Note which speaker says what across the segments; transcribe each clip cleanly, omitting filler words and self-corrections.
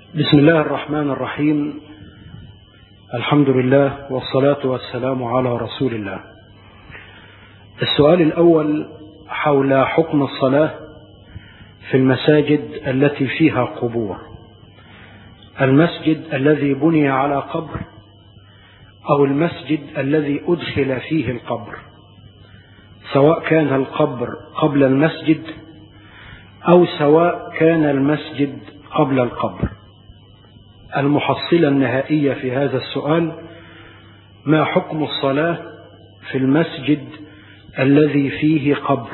Speaker 1: بسم الله الرحمن الرحيم. الحمد لله والصلاة والسلام على رسول الله. السؤال الأول حول حكم الصلاة في المساجد التي فيها قبور. المسجد الذي بني على قبر أو المسجد الذي أدخل فيه القبر، سواء كان القبر قبل المسجد أو سواء كان المسجد قبل القبر. المحصلة النهائية في هذا السؤال: ما حكم الصلاة في المسجد الذي فيه قبر؟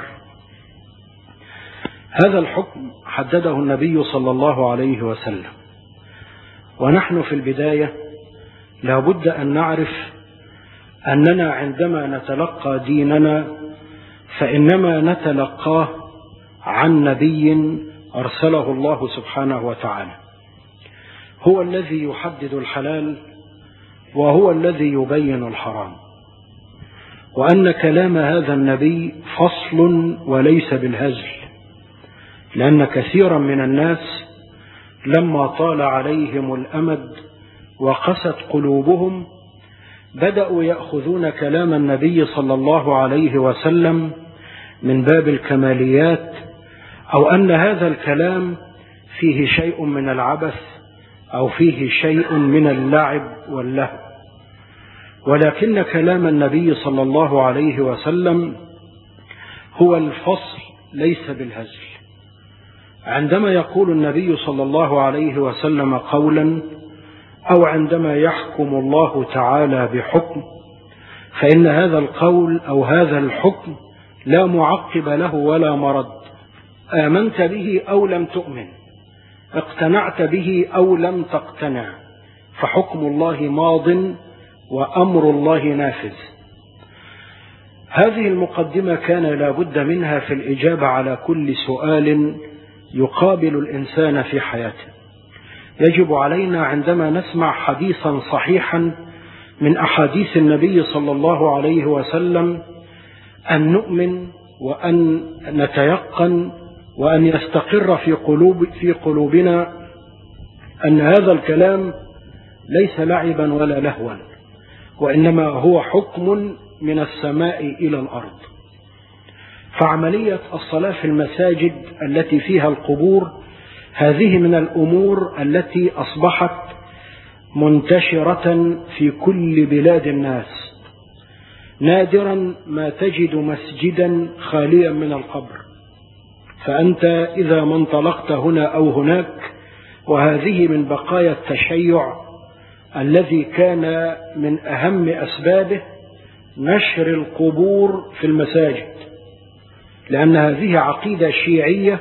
Speaker 1: هذا الحكم حدده النبي صلى الله عليه وسلم، ونحن في البداية لا بد أن نعرف أننا عندما نتلقى ديننا فإنما نتلقاه عن نبي أرسله الله سبحانه وتعالى، هو الذي يحدد الحلال وهو الذي يبين الحرام، وأن كلام هذا النبي فصل وليس بالهزل، لأن كثيرا من الناس لما طال عليهم الأمد وقست قلوبهم بدأوا يأخذون كلام النبي صلى الله عليه وسلم من باب الكماليات، أو أن هذا الكلام فيه شيء من العبث أو فيه شيء من اللعب واللهو، ولكن كلام النبي صلى الله عليه وسلم هو الفصل ليس بالهزل. عندما يقول النبي صلى الله عليه وسلم قولا أو عندما يحكم الله تعالى بحكم، فإن هذا القول أو هذا الحكم لا معقب له ولا مرد، آمنت به أو لم تؤمن، اقتنعت به أو لم تقتنع، فحكم الله ماض وأمر الله نافذ. هذه المقدمة كان لا بد منها في الإجابة على كل سؤال يقابل الإنسان في حياته. يجب علينا عندما نسمع حديثا صحيحا من أحاديث النبي صلى الله عليه وسلم أن نؤمن وأن نتيقن وأن يستقر في قلوبنا أن هذا الكلام ليس لعبا ولا لهوا، وإنما هو حكم من السماء إلى الأرض. فعملية الصلاة في المساجد التي فيها القبور هذه من الأمور التي أصبحت منتشرة في كل بلاد الناس. نادرا ما تجد مسجدا خاليا من القبر، فأنت إذا ما انطلقت هنا أو هناك، وهذه من بقايا التشيع الذي كان من أهم أسبابه نشر القبور في المساجد، لأن هذه عقيدة شيعية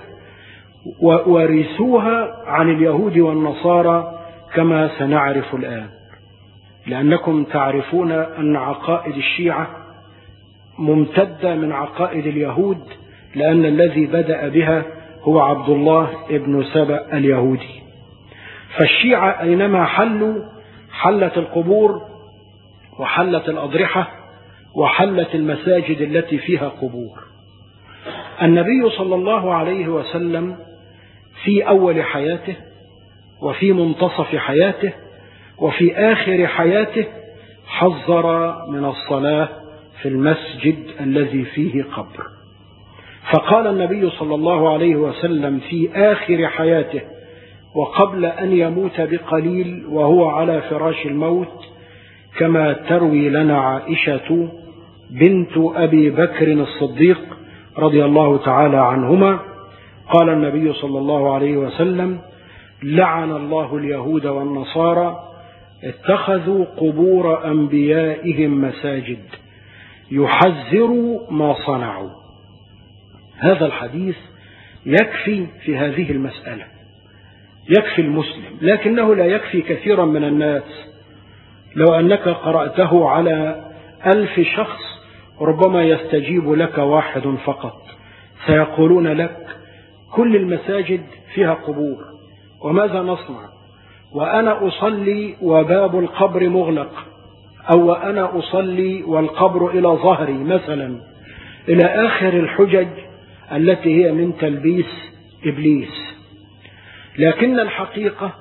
Speaker 1: وورثوها عن اليهود والنصارى كما سنعرف الآن، لأنكم تعرفون أن عقائد الشيعة ممتدة من عقائد اليهود، لأن الذي بدأ بها هو عبد الله ابن سبأ اليهودي. فالشيعة أينما حلوا حلت القبور وحلت الأضرحة وحلت المساجد التي فيها قبور. النبي صلى الله عليه وسلم في أول حياته وفي منتصف حياته وفي آخر حياته حذر من الصلاة في المسجد الذي فيه قبر. فقال النبي صلى الله عليه وسلم في آخر حياته وقبل أن يموت بقليل وهو على فراش الموت، كما تروي لنا عائشة بنت أبي بكر الصديق رضي الله تعالى عنهما، قال النبي صلى الله عليه وسلم: لعن الله اليهود والنصارى اتخذوا قبور أنبيائهم مساجد يحذروا ما صنعوا. هذا الحديث يكفي في هذه المسألة، يكفي المسلم، لكنه لا يكفي كثيرا من الناس. لو أنك قرأته على 1000 شخص ربما يستجيب لك واحد فقط، سيقولون لك: كل المساجد فيها قبور، وماذا نصنع؟ وأنا أصلي وباب القبر مغلق، أو وأنا أصلي والقبر إلى ظهري مثلا، إلى آخر الحجج التي هي من تلبيس إبليس. لكن الحقيقة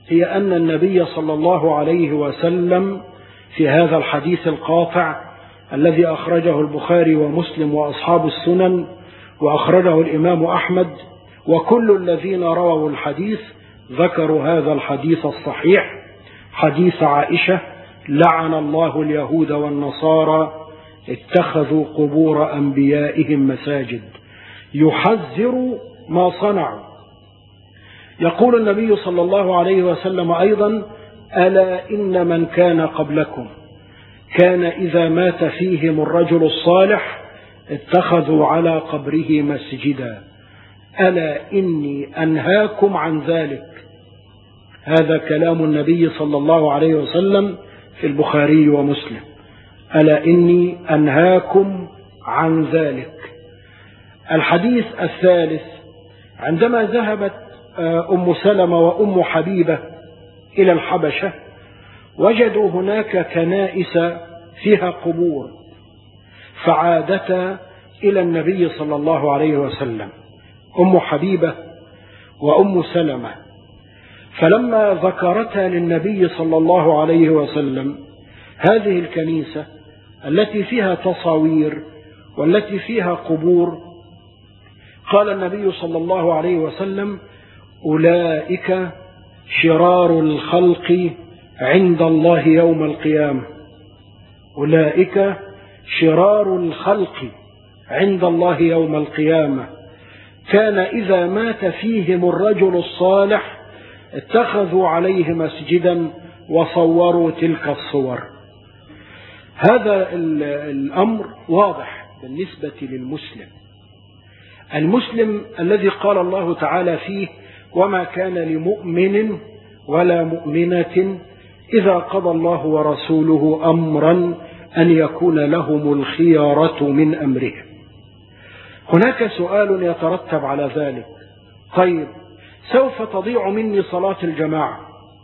Speaker 1: هي أن النبي صلى الله عليه وسلم في هذا الحديث القاطع الذي أخرجه البخاري ومسلم وأصحاب السنن وأخرجه الإمام أحمد وكل الذين رووا الحديث ذكروا هذا الحديث الصحيح، حديث عائشة: لعن الله اليهود والنصارى اتخذوا قبور أنبيائهم مساجد، يحذر ما صنعوا. يقول النبي صلى الله عليه وسلم أيضا: ألا إن من كان قبلكم كان إذا مات فيهم الرجل الصالح اتخذوا على قبره مسجدا، ألا إني أنهاكم عن ذلك. هذا كلام النبي صلى الله عليه وسلم في البخاري ومسلم: ألا إني أنهاكم عن ذلك. الحديث الثالث: عندما ذهبت أم سلمة وأم حبيبة إلى الحبشة وجدوا هناك كنائس فيها قبور، فعادتا إلى النبي صلى الله عليه وسلم، أم حبيبة وأم سلمة، فلما ذكرتا للنبي صلى الله عليه وسلم هذه الكنيسة التي فيها تصاوير والتي فيها قبور، قال النبي صلى الله عليه وسلم: أولئك شرار الخلق عند الله يوم القيامة. أولئك شرار الخلق عند الله يوم القيامة، كان إذا مات فيهم الرجل الصالح اتخذوا عليه مسجدا وصوروا تلك الصور. هذا الأمر واضح بالنسبة للمسلم، المسلم الذي قال الله تعالى فيه: وما كان لمؤمن ولا مؤمنة إذا قضى الله ورسوله أمرا أن يكون لهم الخيارة من أمرهم. هناك سؤال يترتب على ذلك: طيب، سوف تضيع مني صلاة الجماعة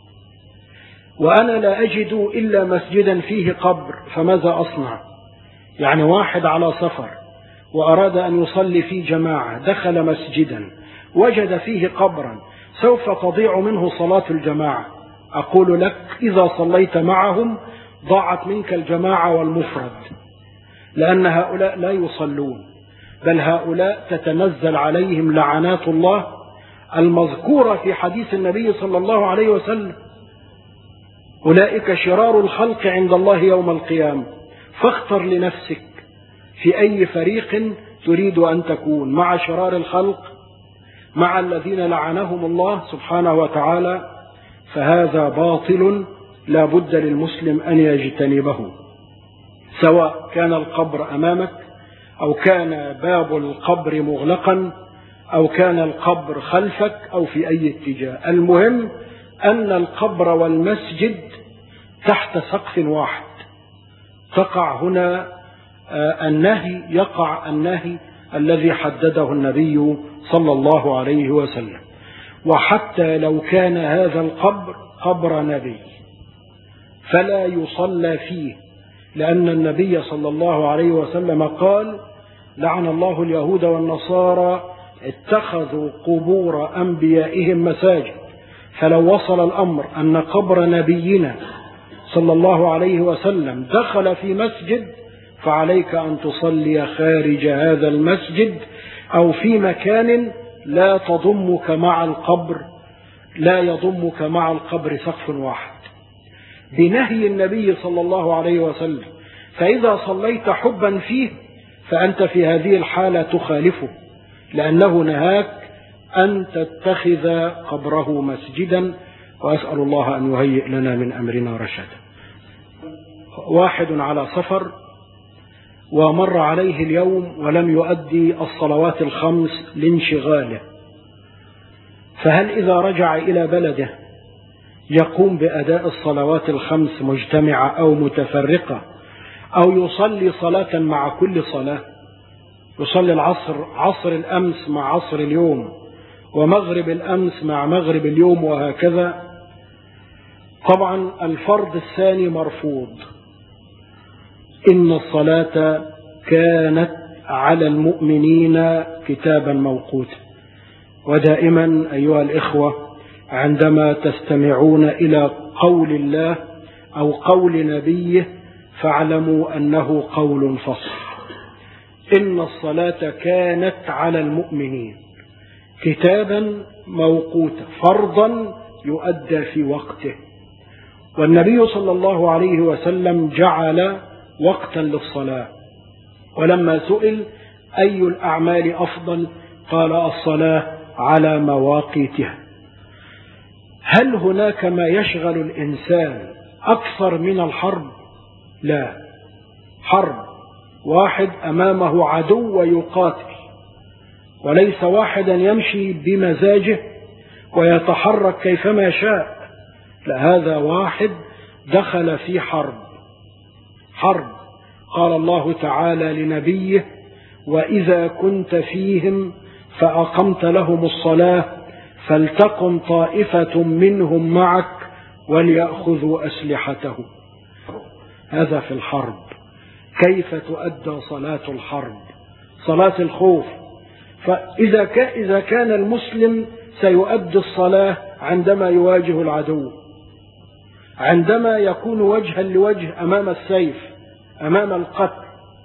Speaker 1: وأنا لا أجد إلا مسجدا فيه قبر، فماذا أصنع؟ يعني واحد على سفر وأراد أن يصلي في جماعة، دخل مسجدا وجد فيه قبرا، سوف تضيع منه صلاة الجماعة. أقول لك: إذا صليت معهم ضاعت منك الجماعة والمفرد، لأن هؤلاء لا يصلون، بل هؤلاء تتنزل عليهم لعنات الله المذكورة في حديث النبي صلى الله عليه وسلم: أولئك شرار الخلق عند الله يوم القيامة. فاختر لنفسك في أي فريق تريد أن تكون، مع شرار الخلق، مع الذين لعنهم الله سبحانه وتعالى، فهذا باطل لا بد للمسلم أن يجتنبه، سواء كان القبر أمامك أو كان باب القبر مغلقا أو كان القبر خلفك أو في أي اتجاه. المهم أن القبر والمسجد تحت سقف واحد، تقع هنا النهي، يقع النهي الذي حدده النبي صلى الله عليه وسلم. وحتى لو كان هذا القبر قبر نبي فلا يصلى فيه، لأن النبي صلى الله عليه وسلم قال: لعن الله اليهود والنصارى اتخذوا قبور أنبيائهم مساجد. فلو وصل الأمر أن قبر نبينا صلى الله عليه وسلم دخل في مسجد، فعليك أن تصلي خارج هذا المسجد أو في مكان لا تضمك مع القبر، لا يضمك مع القبر سقف واحد، بنهي النبي صلى الله عليه وسلم. فإذا صليت حبا فيه فأنت في هذه الحالة تخالفه، لأنه نهاك أن تتخذ قبره مسجدا. وأسأل الله أن يهيئ لنا من أمرنا رشدا. واحد على سفر ومر عليه اليوم ولم يؤدي الصلوات الخمس لانشغاله، فهل إذا رجع إلى بلده يقوم بأداء الصلوات الخمس مجتمعة أو متفرقة، أو يصلي صلاة مع كل صلاة؟ يصلي العصر عصر الأمس مع عصر اليوم، ومغرب الأمس مع مغرب اليوم، وهكذا. طبعا الفرض الثاني مرفوض: إن الصلاة كانت على المؤمنين كتابا موقوتا. ودائما أيها الإخوة عندما تستمعون إلى قول الله أو قول نبيه فاعلموا أنه قول فصل. إن الصلاة كانت على المؤمنين كتابا موقوتا فرضا يؤدى في وقته. والنبي صلى الله عليه وسلم جعل وقتا للصلاة، ولما سئل أي الأعمال أفضل قال الصلاة على مواقيتها. هل هناك ما يشغل الإنسان أكثر من الحرب؟ لا. حرب واحد أمامه عدو ويقاتل، وليس واحدا يمشي بمزاجه ويتحرك كيفما شاء، لا، هذا واحد دخل في حرب. قال الله تعالى لنبيه: وإذا كنت فيهم فأقمت لهم الصلاة فلتقم طائفة منهم معك وليأخذوا أسلحتهم. هذا في الحرب. كيف تؤدى صلاة الحرب؟ صلاة الخوف. فإذا كان المسلم سيؤدي الصلاة عندما يواجه العدو، عندما يكون وجها لوجه أمام السيف، أمام القتل.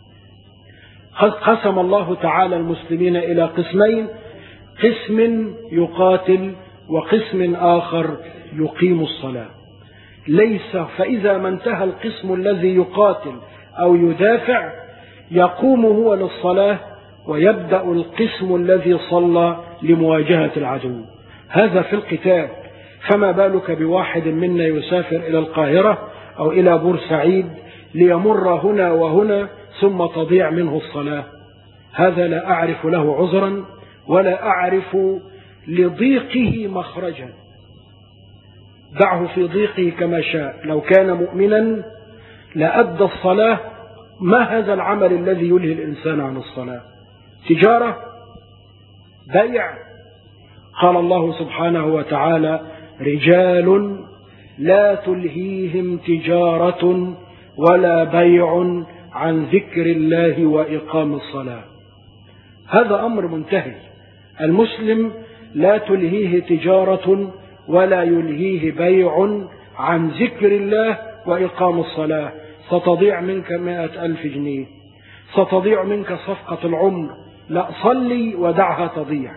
Speaker 1: قسم الله تعالى المسلمين إلى قسمين: قسم يقاتل وقسم آخر يقيم الصلاة. فإذا ما انتهى القسم الذي يقاتل أو يدافع يقوم هو للصلاة، ويبدأ القسم الذي صلى لمواجهة العدو. هذا في القتال. فما بالك بواحد منا يسافر إلى القاهرة أو إلى بورسعيد ليمر هنا وهنا ثم تضيع منه الصلاة؟ هذا لا أعرف له عذرا ولا أعرف لضيقه مخرجا. دعه في ضيقه كما شاء. لو كان مؤمنا لأدى الصلاة. ما هذا العمل الذي يلهي الإنسان عن الصلاة؟ تجارة، بيع. قال الله سبحانه وتعالى: رجال لا تلهيهم تجارة ولا بيع عن ذكر الله وإقام الصلاة. هذا أمر منتهي. المسلم لا تلهيه تجارة ولا يلهيه بيع عن ذكر الله وإقام الصلاة. ستضيع منك 100,000 جنيه، ستضيع منك صفقة العمر. لا، صلي ودعها تضيع.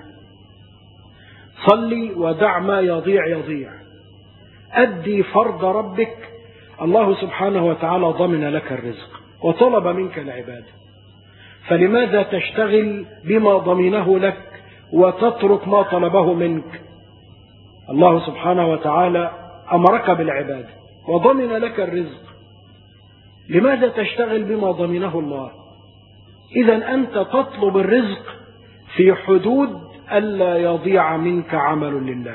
Speaker 1: صلي ودع ما يضيع. أدي فرض ربك. الله سبحانه وتعالى ضمن لك الرزق وطلب منك العبادة، فلماذا تشتغل بما ضمنه لك وتترك ما طلبه منك؟ الله سبحانه وتعالى أمرك بالعبادة وضمن لك الرزق، لماذا تشتغل بما ضمنه الله؟ إذا أنت تطلب الرزق في حدود ألا يضيع منك عمل لله.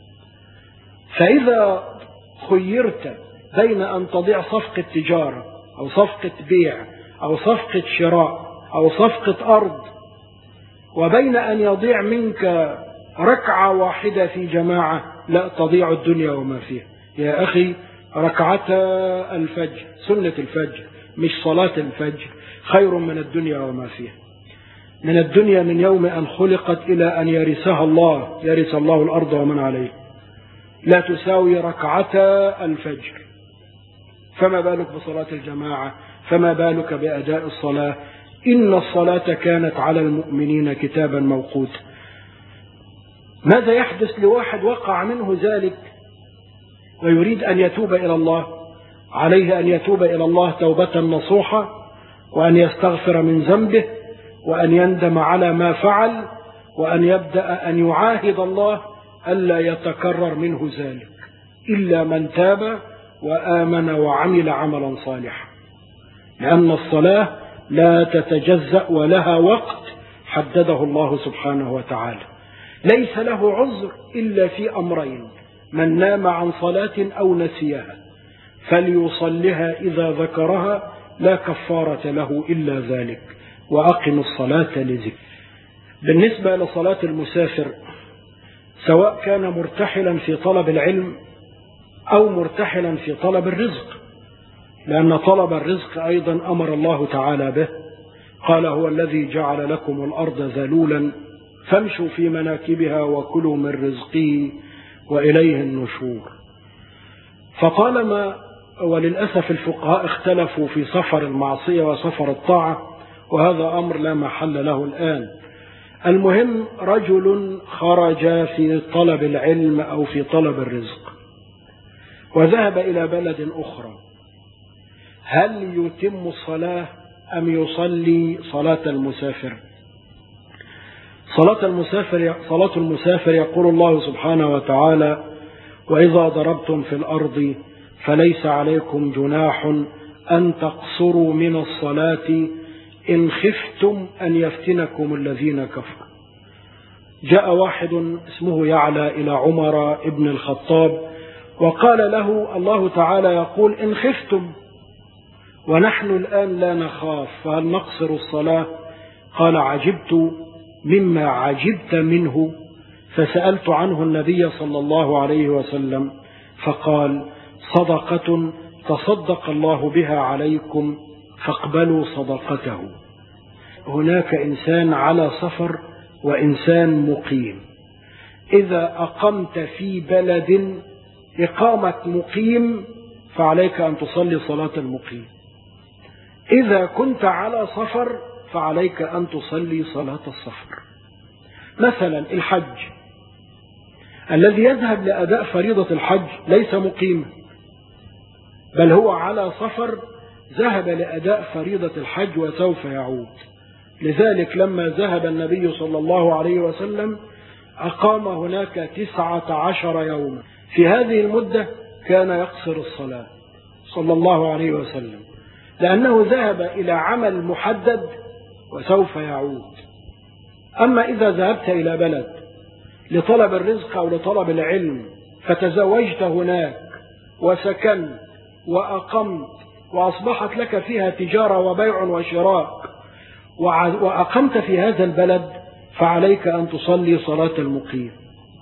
Speaker 1: فإذا خيرت بين أن تضيع صفقة تجارة أو صفقة بيع أو صفقة شراء أو صفقة أرض، وبين أن يضيع منك ركعة واحدة في جماعة، لا، تضيع الدنيا وما فيها. يا أخي، ركعتا الفجر، سنة الفجر مش صلاة الفجر، خير من الدنيا وما فيها. من الدنيا من يوم أن خلقت إلى أن يرثها الله، يرث الله الأرض ومن عليه، لا تساوي ركعتا الفجر. فما بالك بصلاة الجماعة؟ فما بالك بأداء الصلاة؟ إن الصلاة كانت على المؤمنين كتابا موقوتا. ماذا يحدث لواحد وقع منه ذلك ويريد أن يتوب إلى الله؟ عليه أن يتوب إلى الله توبة نصوحة، وأن يستغفر من ذنبه، وأن يندم على ما فعل، وأن يبدأ أن يعاهد الله ألا يتكرر منه ذلك إلا من تاب وآمن وعمل عملا صالحا. لأن الصلاة لا تتجزأ ولها وقت حدده الله سبحانه وتعالى. ليس له عذر إلا في أمرين: من نام عن صلاة أو نسيها فليصلها إذا ذكرها، لا كفارة له إلا ذلك، وأقم الصلاة لذكر. بالنسبة لصلاة المسافر، سواء كان مرتحلا في طلب العلم أو مرتحلا في طلب الرزق، لأن طلب الرزق أيضا أمر الله تعالى به. قال: هو الذي جعل لكم الأرض ذلولا فامشوا في مناكبها وكلوا من رزقه وإليه النشور. فطالما وللأسف الفقهاء اختلفوا في سفر المعصية وسفر الطاعة، وهذا أمر لا محل له الآن. المهم رجل خرج في طلب العلم أو في طلب الرزق وذهب إلى بلد أخرى، هل يتم الصلاة أم يصلي صلاة المسافر؟ صلاة المسافر يقول الله سبحانه وتعالى: وإذا ضربتم في الأرض فليس عليكم جناح أن تقصروا من الصلاة إن خفتم أن يفتنكم الذين كفروا. جاء واحد اسمه يعلى إلى عمر ابن الخطاب وقال له: الله تعالى يقول إن خفتم، ونحن الآن لا نخاف، فهل نقصر الصلاة؟ قال: عجبت مما عجبت منه، فسألت عنه النبي صلى الله عليه وسلم فقال: صدقة تصدق الله بها عليكم فاقبلوا صدقته. هناك إنسان على سفر وإنسان مقيم. إذا أقمت في بلد إقامة مقيم فعليك أن تصلي صلاة المقيم. إذا كنت على سفر فعليك أن تصلي صلاة السفر. مثلا الحج، الذي يذهب لأداء فريضة الحج ليس مقيما، بل هو على سفر ذهب لأداء فريضة الحج وسوف يعود. لذلك لما ذهب النبي صلى الله عليه وسلم أقام هناك 19 يوما. في هذه المدة كان يقصر الصلاة صلى الله عليه وسلم، لأنه ذهب إلى عمل محدد وسوف يعود. أما إذا ذهبت إلى بلد لطلب الرزق أو لطلب العلم فتزوجت هناك وسكنت وأقمت وأصبحت لك فيها تجارة وبيع وشراء وأقمت في هذا البلد، فعليك أن تصلي صلاة المقيم.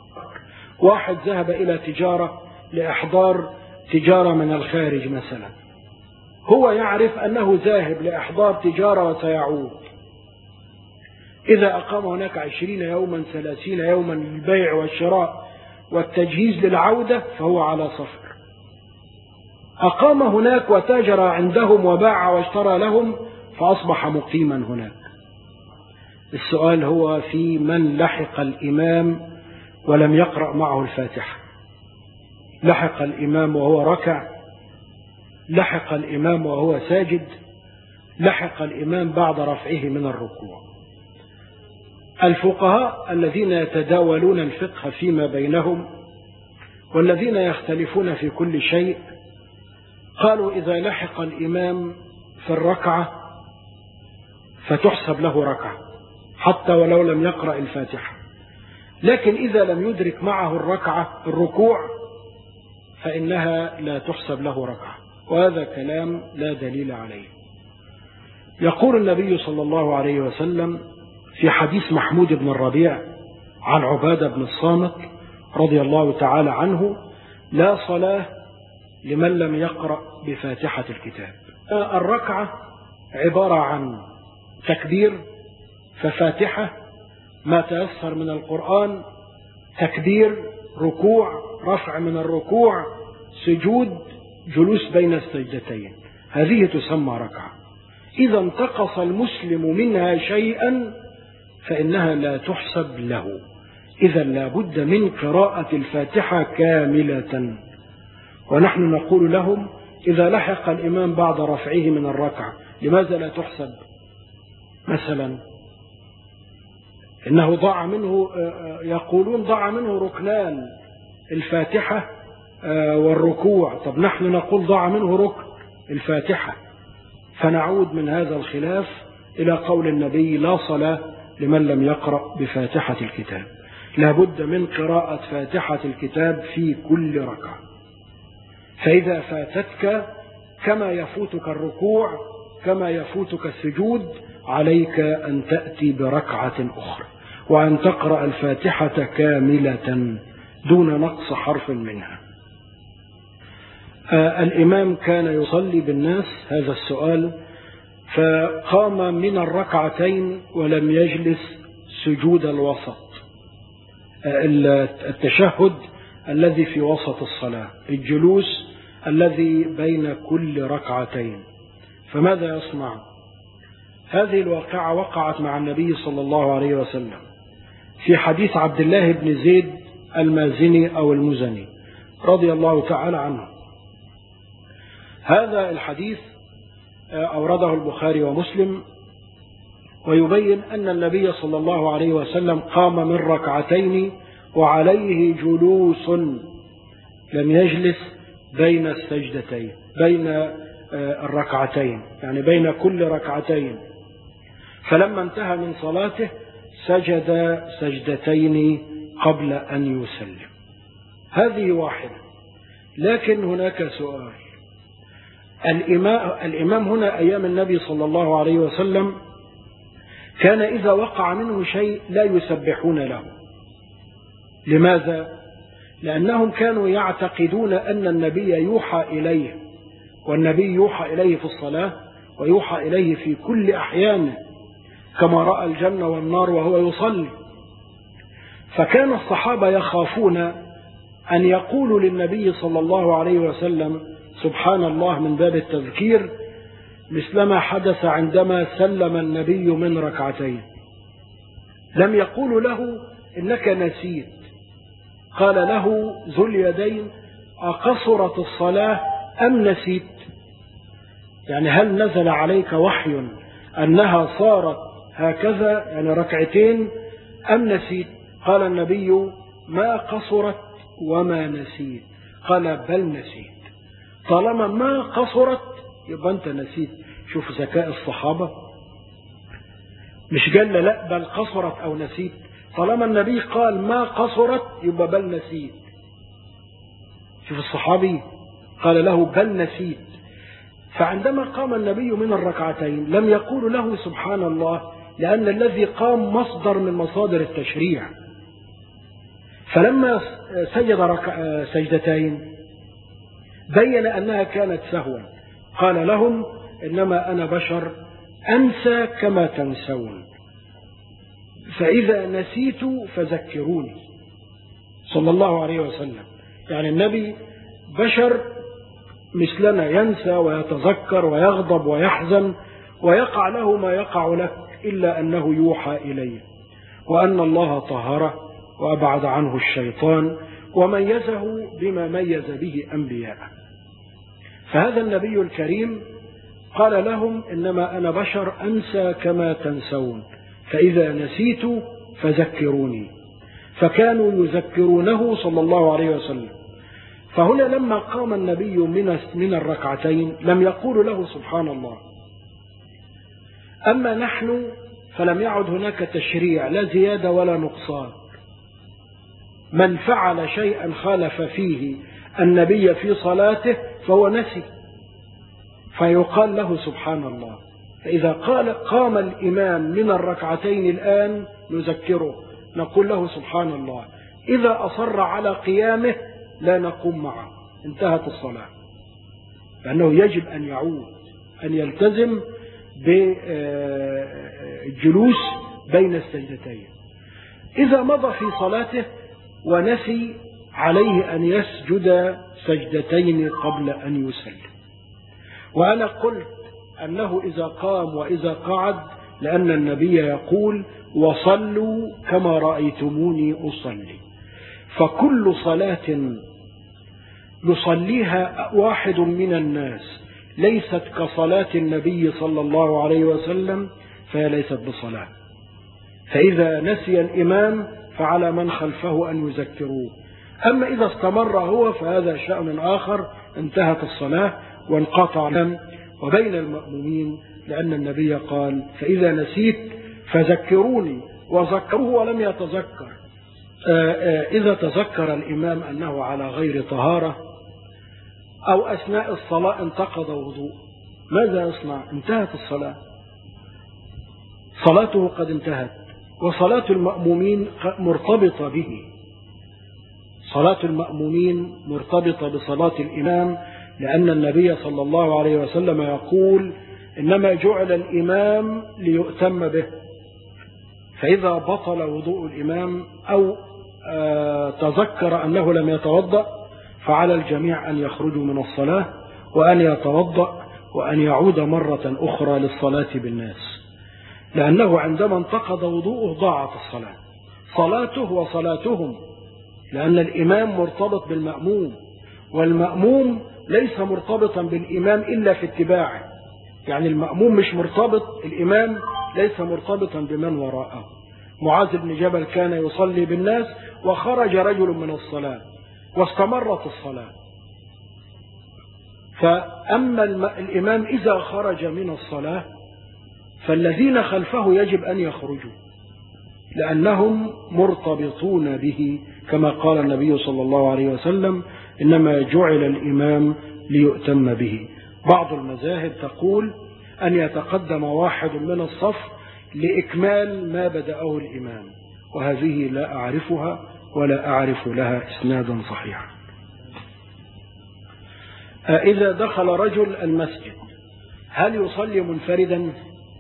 Speaker 1: واحد ذهب إلى تجارة لإحضار تجارة من الخارج مثلا، هو يعرف أنه ذاهب لإحضار تجارة وسيعود. إذا أقام هناك 20 يوما 30 يوما للبيع والشراء والتجهيز للعودة فهو على سفر. أقام هناك وتاجر عندهم وباع واشترى لهم فأصبح مقيما هناك. السؤال هو في من لحق الإمام ولم يقرأ معه الفاتحة. لحق الإمام وهو ركع، لحق الإمام وهو ساجد، لحق الإمام بعد رفعه من الركوع. الفقهاء الذين يتداولون الفقه فيما بينهم والذين يختلفون في كل شيء قالوا إذا لحق الإمام في الركعة فتحسب له ركعة حتى ولو لم يقرأ الفاتحة، لكن إذا لم يدرك معه الركوع فإنها لا تحسب له ركعة، وهذا كلام لا دليل عليه. يقول النبي صلى الله عليه وسلم في حديث محمود بن الربيع عن عبادة بن الصامت رضي الله تعالى عنه: لا صلاة لمن لم يقرأ بفاتحة الكتاب. الركعة عبارة عن تكبير، ففاتحة، ما تيسر من القرآن، تكبير، ركوع، رفع من الركوع، سجود، جلوس بين السجدتين، هذه تسمى ركعة. إذا انتقص المسلم منها شيئا فإنها لا تحسب له. إذا لابد من قراءة الفاتحة كاملة. ونحن نقول لهم إذا لحق الإمام بعد رفعه من الركعة لماذا لا تحسب؟ مثلا إنه ضاع منه، يقولون ضاع منه ركنان، الفاتحة والركوع. طب نحن نقول ضاع منه ركن الفاتحة، فنعود من هذا الخلاف إلى قول النبي: لا صلاة لمن لم يقرأ بفاتحة الكتاب. لابد من قراءة فاتحة الكتاب في كل ركعة. فإذا فاتتك كما يفوتك الركوع كما يفوتك السجود عليك أن تأتي بركعة أخرى وأن تقرأ الفاتحة كاملة دون نقص حرف منها. الإمام كان يصلي بالناس هذا السؤال، فقام من الركعتين ولم يجلس سجود الوسط، التشهد الذي في وسط الصلاة، الجلوس الذي بين كل ركعتين. فماذا يصنع؟ هذه الواقعة وقعت مع النبي صلى الله عليه وسلم في حديث عبد الله بن زيد المازني أو المزني رضي الله تعالى عنه. هذا الحديث أورده البخاري ومسلم، ويبين أن النبي صلى الله عليه وسلم قام من ركعتين وعليه جلوس، لم يجلس بين السجدتين، بين الركعتين، يعني بين كل ركعتين. فلما انتهى من صلاته سجد سجدتين قبل أن يسلم. هذه واحدة. لكن هناك سؤال. الإمام هنا أيام النبي صلى الله عليه وسلم كان إذا وقع منه شيء لا يسبحون له. لماذا؟ لأنهم كانوا يعتقدون أن النبي يوحى إليه، والنبي يوحى إليه في الصلاة ويوحى إليه في كل أحيانه، كما رأى الجنة والنار وهو يصلي. فكان الصحابة يخافون أن يقولوا للنبي صلى الله عليه وسلم سبحان الله من باب التذكير، مثلما حدث عندما سلم النبي من ركعتين. لم يقولوا له إنك نسيت. قال له ذو اليدين أقصرت الصلاة أم نسيت؟ يعني هل نزل عليك وحي أنها صارت هكذا، يعني ركعتين، أم نسيت؟ قال النبي ما قصرت وما نسيت. قال بل نسيت. طالما ما قصرت يبقى أنت نسيت. شوف ذكاء الصحابة، مش قال لا بل قصرت أو نسيت. طالما النبي قال ما قصرت يبقى بل نسيت. شوف الصحابي قال له بل نسيت. فعندما قام النبي من الركعتين لم يقول له سبحان الله، لأن الذي قام مصدر من مصادر التشريع. فلما سجد سجدتين بين أنها كانت سهوا. قال لهم إنما أنا بشر أنسى كما تنسون، فإذا نسيت فذكروني. صلى الله عليه وسلم. يعني النبي بشر مثلنا، ينسى ويتذكر ويغضب ويحزن ويقع له ما يقع لك، إلا أنه يوحى إليه، وأن الله طهره وأبعد عنه الشيطان وميزه بما ميز به أنبياءه. فهذا النبي الكريم قال لهم إنما أنا بشر أنسى كما تنسون، فإذا نسيت فذكروني. فكانوا يذكرونه صلى الله عليه وسلم. فهنا لما قام النبي من الركعتين لم يقول له سبحان الله. أما نحن فلم يعد هناك تشريع، لا زيادة ولا نقصان. من فعل شيئا خالف فيه النبي في صلاته فهو نسي، فيقال له سبحان الله. فإذا قام الإمام من الركعتين الآن نذكره، نقول له سبحان الله. إذا أصر على قيامه لا نقوم معه، انتهت الصلاة. لأنه يجب أن يعود، أن يلتزم بالجلوس بين السجدتين. إذا مضى في صلاته ونسي عليه أن يسجد سجدتين قبل أن يسلم. وأنا قلت أنه إذا قام وإذا قعد، لأن النبي يقول وصلوا كما رأيتموني أصلي. فكل صلاة يصليها واحد من الناس ليست كصلاة النبي صلى الله عليه وسلم فهي ليست بصلاة. فإذا نسي الإمام فعلى من خلفه أن يذكروه. أما إذا استمر هو فهذا شأن آخر، انتهت الصلاة وانقطع وبين المأمومين، لأن النبي قال فإذا نسيت فذكروني، وذكروه ولم يتذكر. إذا تذكر الإمام أنه على غير طهارة أو أثناء الصلاة انتقض وضوء، ماذا يصنع؟ انتهت الصلاة، صلاته قد انتهت. وصلاة المأمومين مرتبطة به، صلاة المأمومين مرتبطة بصلاة الإمام، لأن النبي صلى الله عليه وسلم يقول إنما جعل الإمام ليؤتم به. فإذا بطل وضوء الإمام أو تذكر أنه لم يتوضأ فعلى الجميع أن يخرجوا من الصلاة وأن يتوضأ وأن يعود مرة أخرى للصلاة بالناس، لأنه عندما انتقض وضوءه ضاعت الصلاة، صلاته وصلاتهم، لأن الإمام مرتبط بالمأموم، والمأموم ليس مرتبطا بالإمام إلا في اتباعه، يعني المأموم مش مرتبط، الإمام ليس مرتبطا بمن وراءه. معاذ بن جبل كان يصلي بالناس وخرج رجل من الصلاة واستمرت الصلاة. فأما الإمام إذا خرج من الصلاة فالذين خلفه يجب أن يخرجوا، لأنهم مرتبطون به، كما قال النبي صلى الله عليه وسلم: إنما جعل الإمام ليؤتم به. بعض المذاهب تقول أن يتقدم واحد من الصف لإكمال ما بدأه الإمام، وهذه لا أعرفها ولا أعرف لها إسنادا صحيحا. إذا دخل رجل المسجد هل يصلي منفردا؟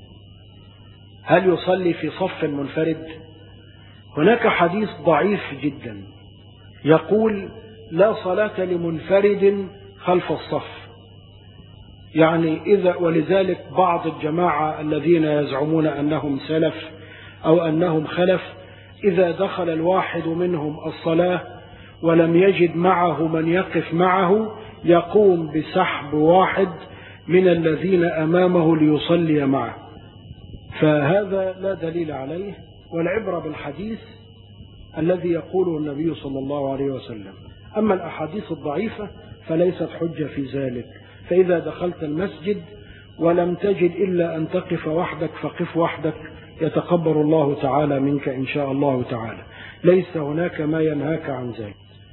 Speaker 1: هل يصلي في صف منفرد؟ هناك حديث ضعيف جدا يقول: لا صلاة لمنفرد خلف الصف. يعني ولذلك بعض الجماعة الذين يزعمون أنهم سلف أو أنهم خلف، إذا دخل الواحد منهم الصلاة ولم يجد معه من يقف معه يقوم بسحب واحد من الذين أمامه ليصلي معه، فهذا لا دليل عليه، والعبرة بالحديث الذي يقوله النبي صلى الله عليه وسلم. أما الأحاديث الضعيفة فليست حجة في ذلك. فإذا دخلت المسجد ولم تجد إلا أن تقف وحدك فقف وحدك، يتقبل الله تعالى منك إن شاء الله تعالى، ليس هناك ما ينهاك عن ذلك.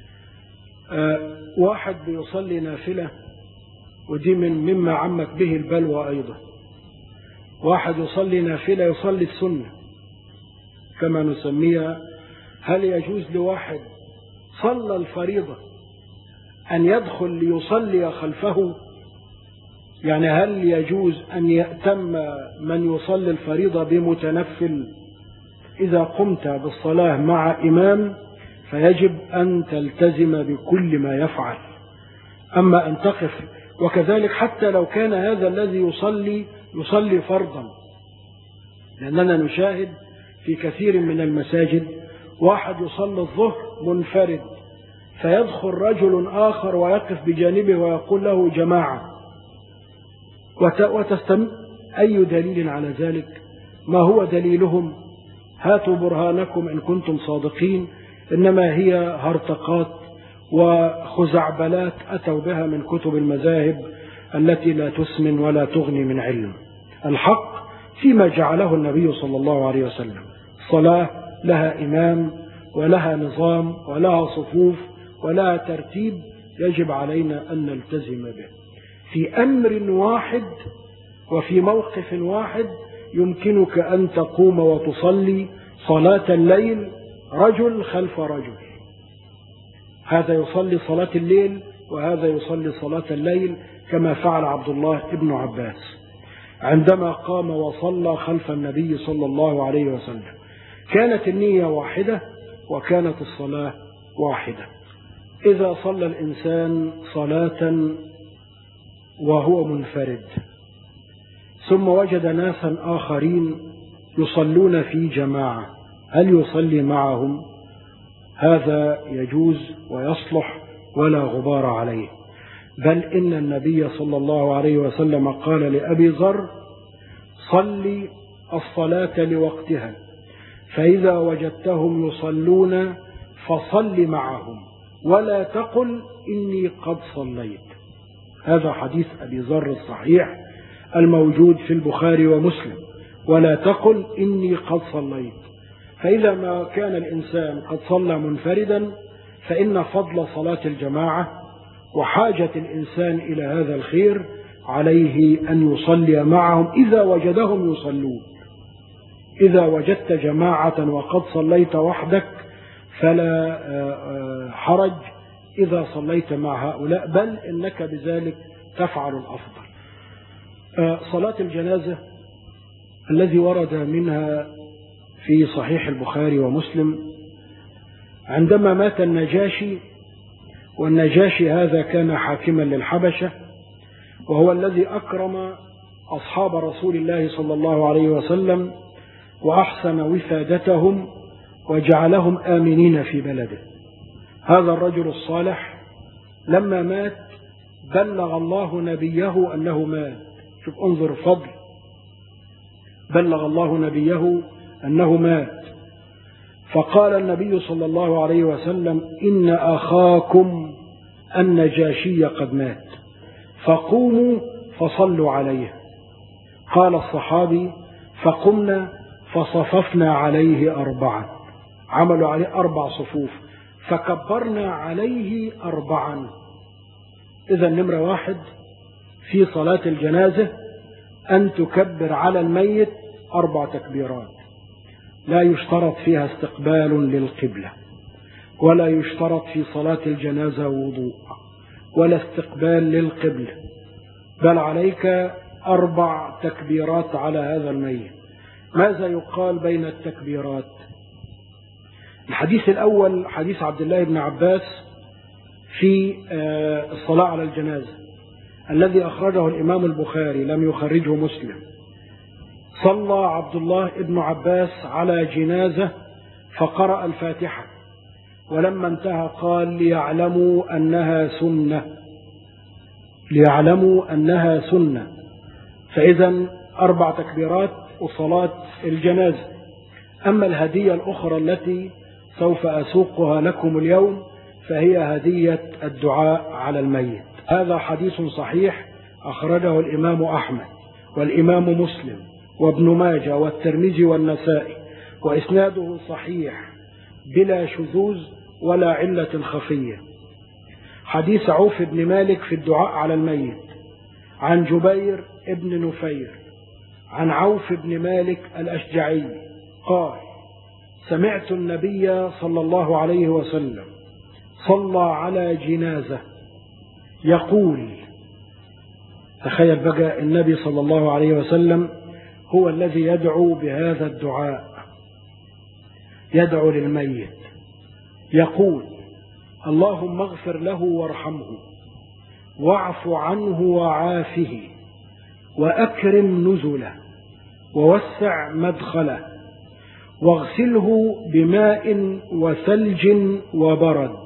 Speaker 1: واحد بيصلي نافلة، ودي مما عمت به البلوى أيضا. واحد يصلي نافلة، يصلي السنة كما نسميها، هل يجوز لواحد صلى الفريضة أن يدخل ليصلي خلفه؟ يعني هل يجوز أن يأتم من يصلي الفريضة بمتنفل؟ إذا قمت بالصلاة مع إمام فيجب أن تلتزم بكل ما يفعل، أما أن تقف. وكذلك حتى لو كان هذا الذي يصلي فرضا، لأننا نشاهد في كثير من المساجد واحد يصلي الظهر منفرد فيدخل رجل آخر ويقف بجانبه ويقول له جماعة، وتستمع. أي دليل على ذلك؟ ما هو دليلهم؟ هاتوا برهانكم إن كنتم صادقين. إنما هي هرطقات وخزعبلات أتوا بها من كتب المذاهب التي لا تسمن ولا تغني من علم. الحق فيما جعله النبي صلى الله عليه وسلم، صلاة لها إمام ولها نظام ولها صفوف ولها ترتيب يجب علينا أن نلتزم به في أمر واحد وفي موقف واحد. يمكنك أن تقوم وتصلي صلاة الليل رجل خلف رجل، هذا يصلي صلاة الليل وهذا يصلي صلاة الليل، كما فعل عبد الله ابن عباس عندما قام وصلى خلف النبي صلى الله عليه وسلم. كانت النية واحدة وكانت الصلاة واحدة. إذا صلى الإنسان صلاة وهو منفرد ثم وجد ناسا آخرين يصلون في جماعة، هل يصلي معهم؟ هذا يجوز ويصلح ولا غبار عليه، بل إن النبي صلى الله عليه وسلم قال لأبي ذر: صلي الصلاة لوقتها، فإذا وجدتهم يصلون فصل معهم ولا تقل إني قد صليت. هذا حديث أبي ذر الصحيح الموجود في البخاري ومسلم، ولا تقل إني قد صليت. فإذا ما كان الإنسان قد صلى منفردا فإن فضل صلاة الجماعة وحاجة الإنسان إلى هذا الخير عليه أن يصلي معهم إذا وجدهم يصلون. إذا وجدت جماعة وقد صليت وحدك فلا حرج إذا صليت مع هؤلاء، بل إنك بذلك تفعل الأفضل. صلاة الجنازة الذي ورد منها في صحيح البخاري ومسلم عندما مات النجاشي، والنجاشي هذا كان حاكما للحبشة، وهو الذي أكرم أصحاب رسول الله صلى الله عليه وسلم وأحسن وفادتهم وجعلهم آمنين في بلده. هذا الرجل الصالح لما مات بلغ الله نبيه أنه مات. شوف انظر فضل، بلغ الله نبيه أنه مات، فقال النبي صلى الله عليه وسلم: إن أخاكم النجاشي قد مات، فقوموا فصلوا عليه. قال الصحابي: فقمنا فصففنا عليه 4، عملوا عليه 4 صفوف، فكبرنا عليه 4. إذا نمرة 1 في صلاة الجنازة أن تكبر على الميت 4 تكبيرات، لا يشترط فيها استقبال للقبلة، ولا يشترط في صلاة الجنازة وضوء ولا استقبال للقبلة، بل عليك 4 تكبيرات على هذا الميت. ماذا يقال بين التكبيرات؟ الحديث الأول حديث عبد الله بن عباس في الصلاة على الجنازة الذي أخرجه الإمام البخاري، لم يخرجه مسلم. صلى عبد الله بن عباس على جنازة فقرأ الفاتحة، ولما انتهى قال: ليعلموا أنها سنة، ليعلموا أنها سنة. فإذا 4 تكبيرات وصلاة الجنازة. أما الهدية الأخرى التي سوف أسوقها لكم اليوم فهي هدية الدعاء على الميت. هذا حديث صحيح أخرجه الإمام أحمد والإمام مسلم وابن ماجه والترمذي والنسائي، وإسناده صحيح بلا شذوذ ولا علة خفية. حديث عوف بن مالك في الدعاء على الميت عن جبير ابن نفير عن عوف بن مالك الأشجعي قال: سمعت النبي صلى الله عليه وسلم صلى على جنازة يقول. تخيل بقى النبي صلى الله عليه وسلم هو الذي يدعو بهذا الدعاء، يدعو للميت يقول: اللهم اغفر له وارحمه واعف عنه وعافه وأكرم نزله ووسع مدخله واغسله بماء وثلج وبرد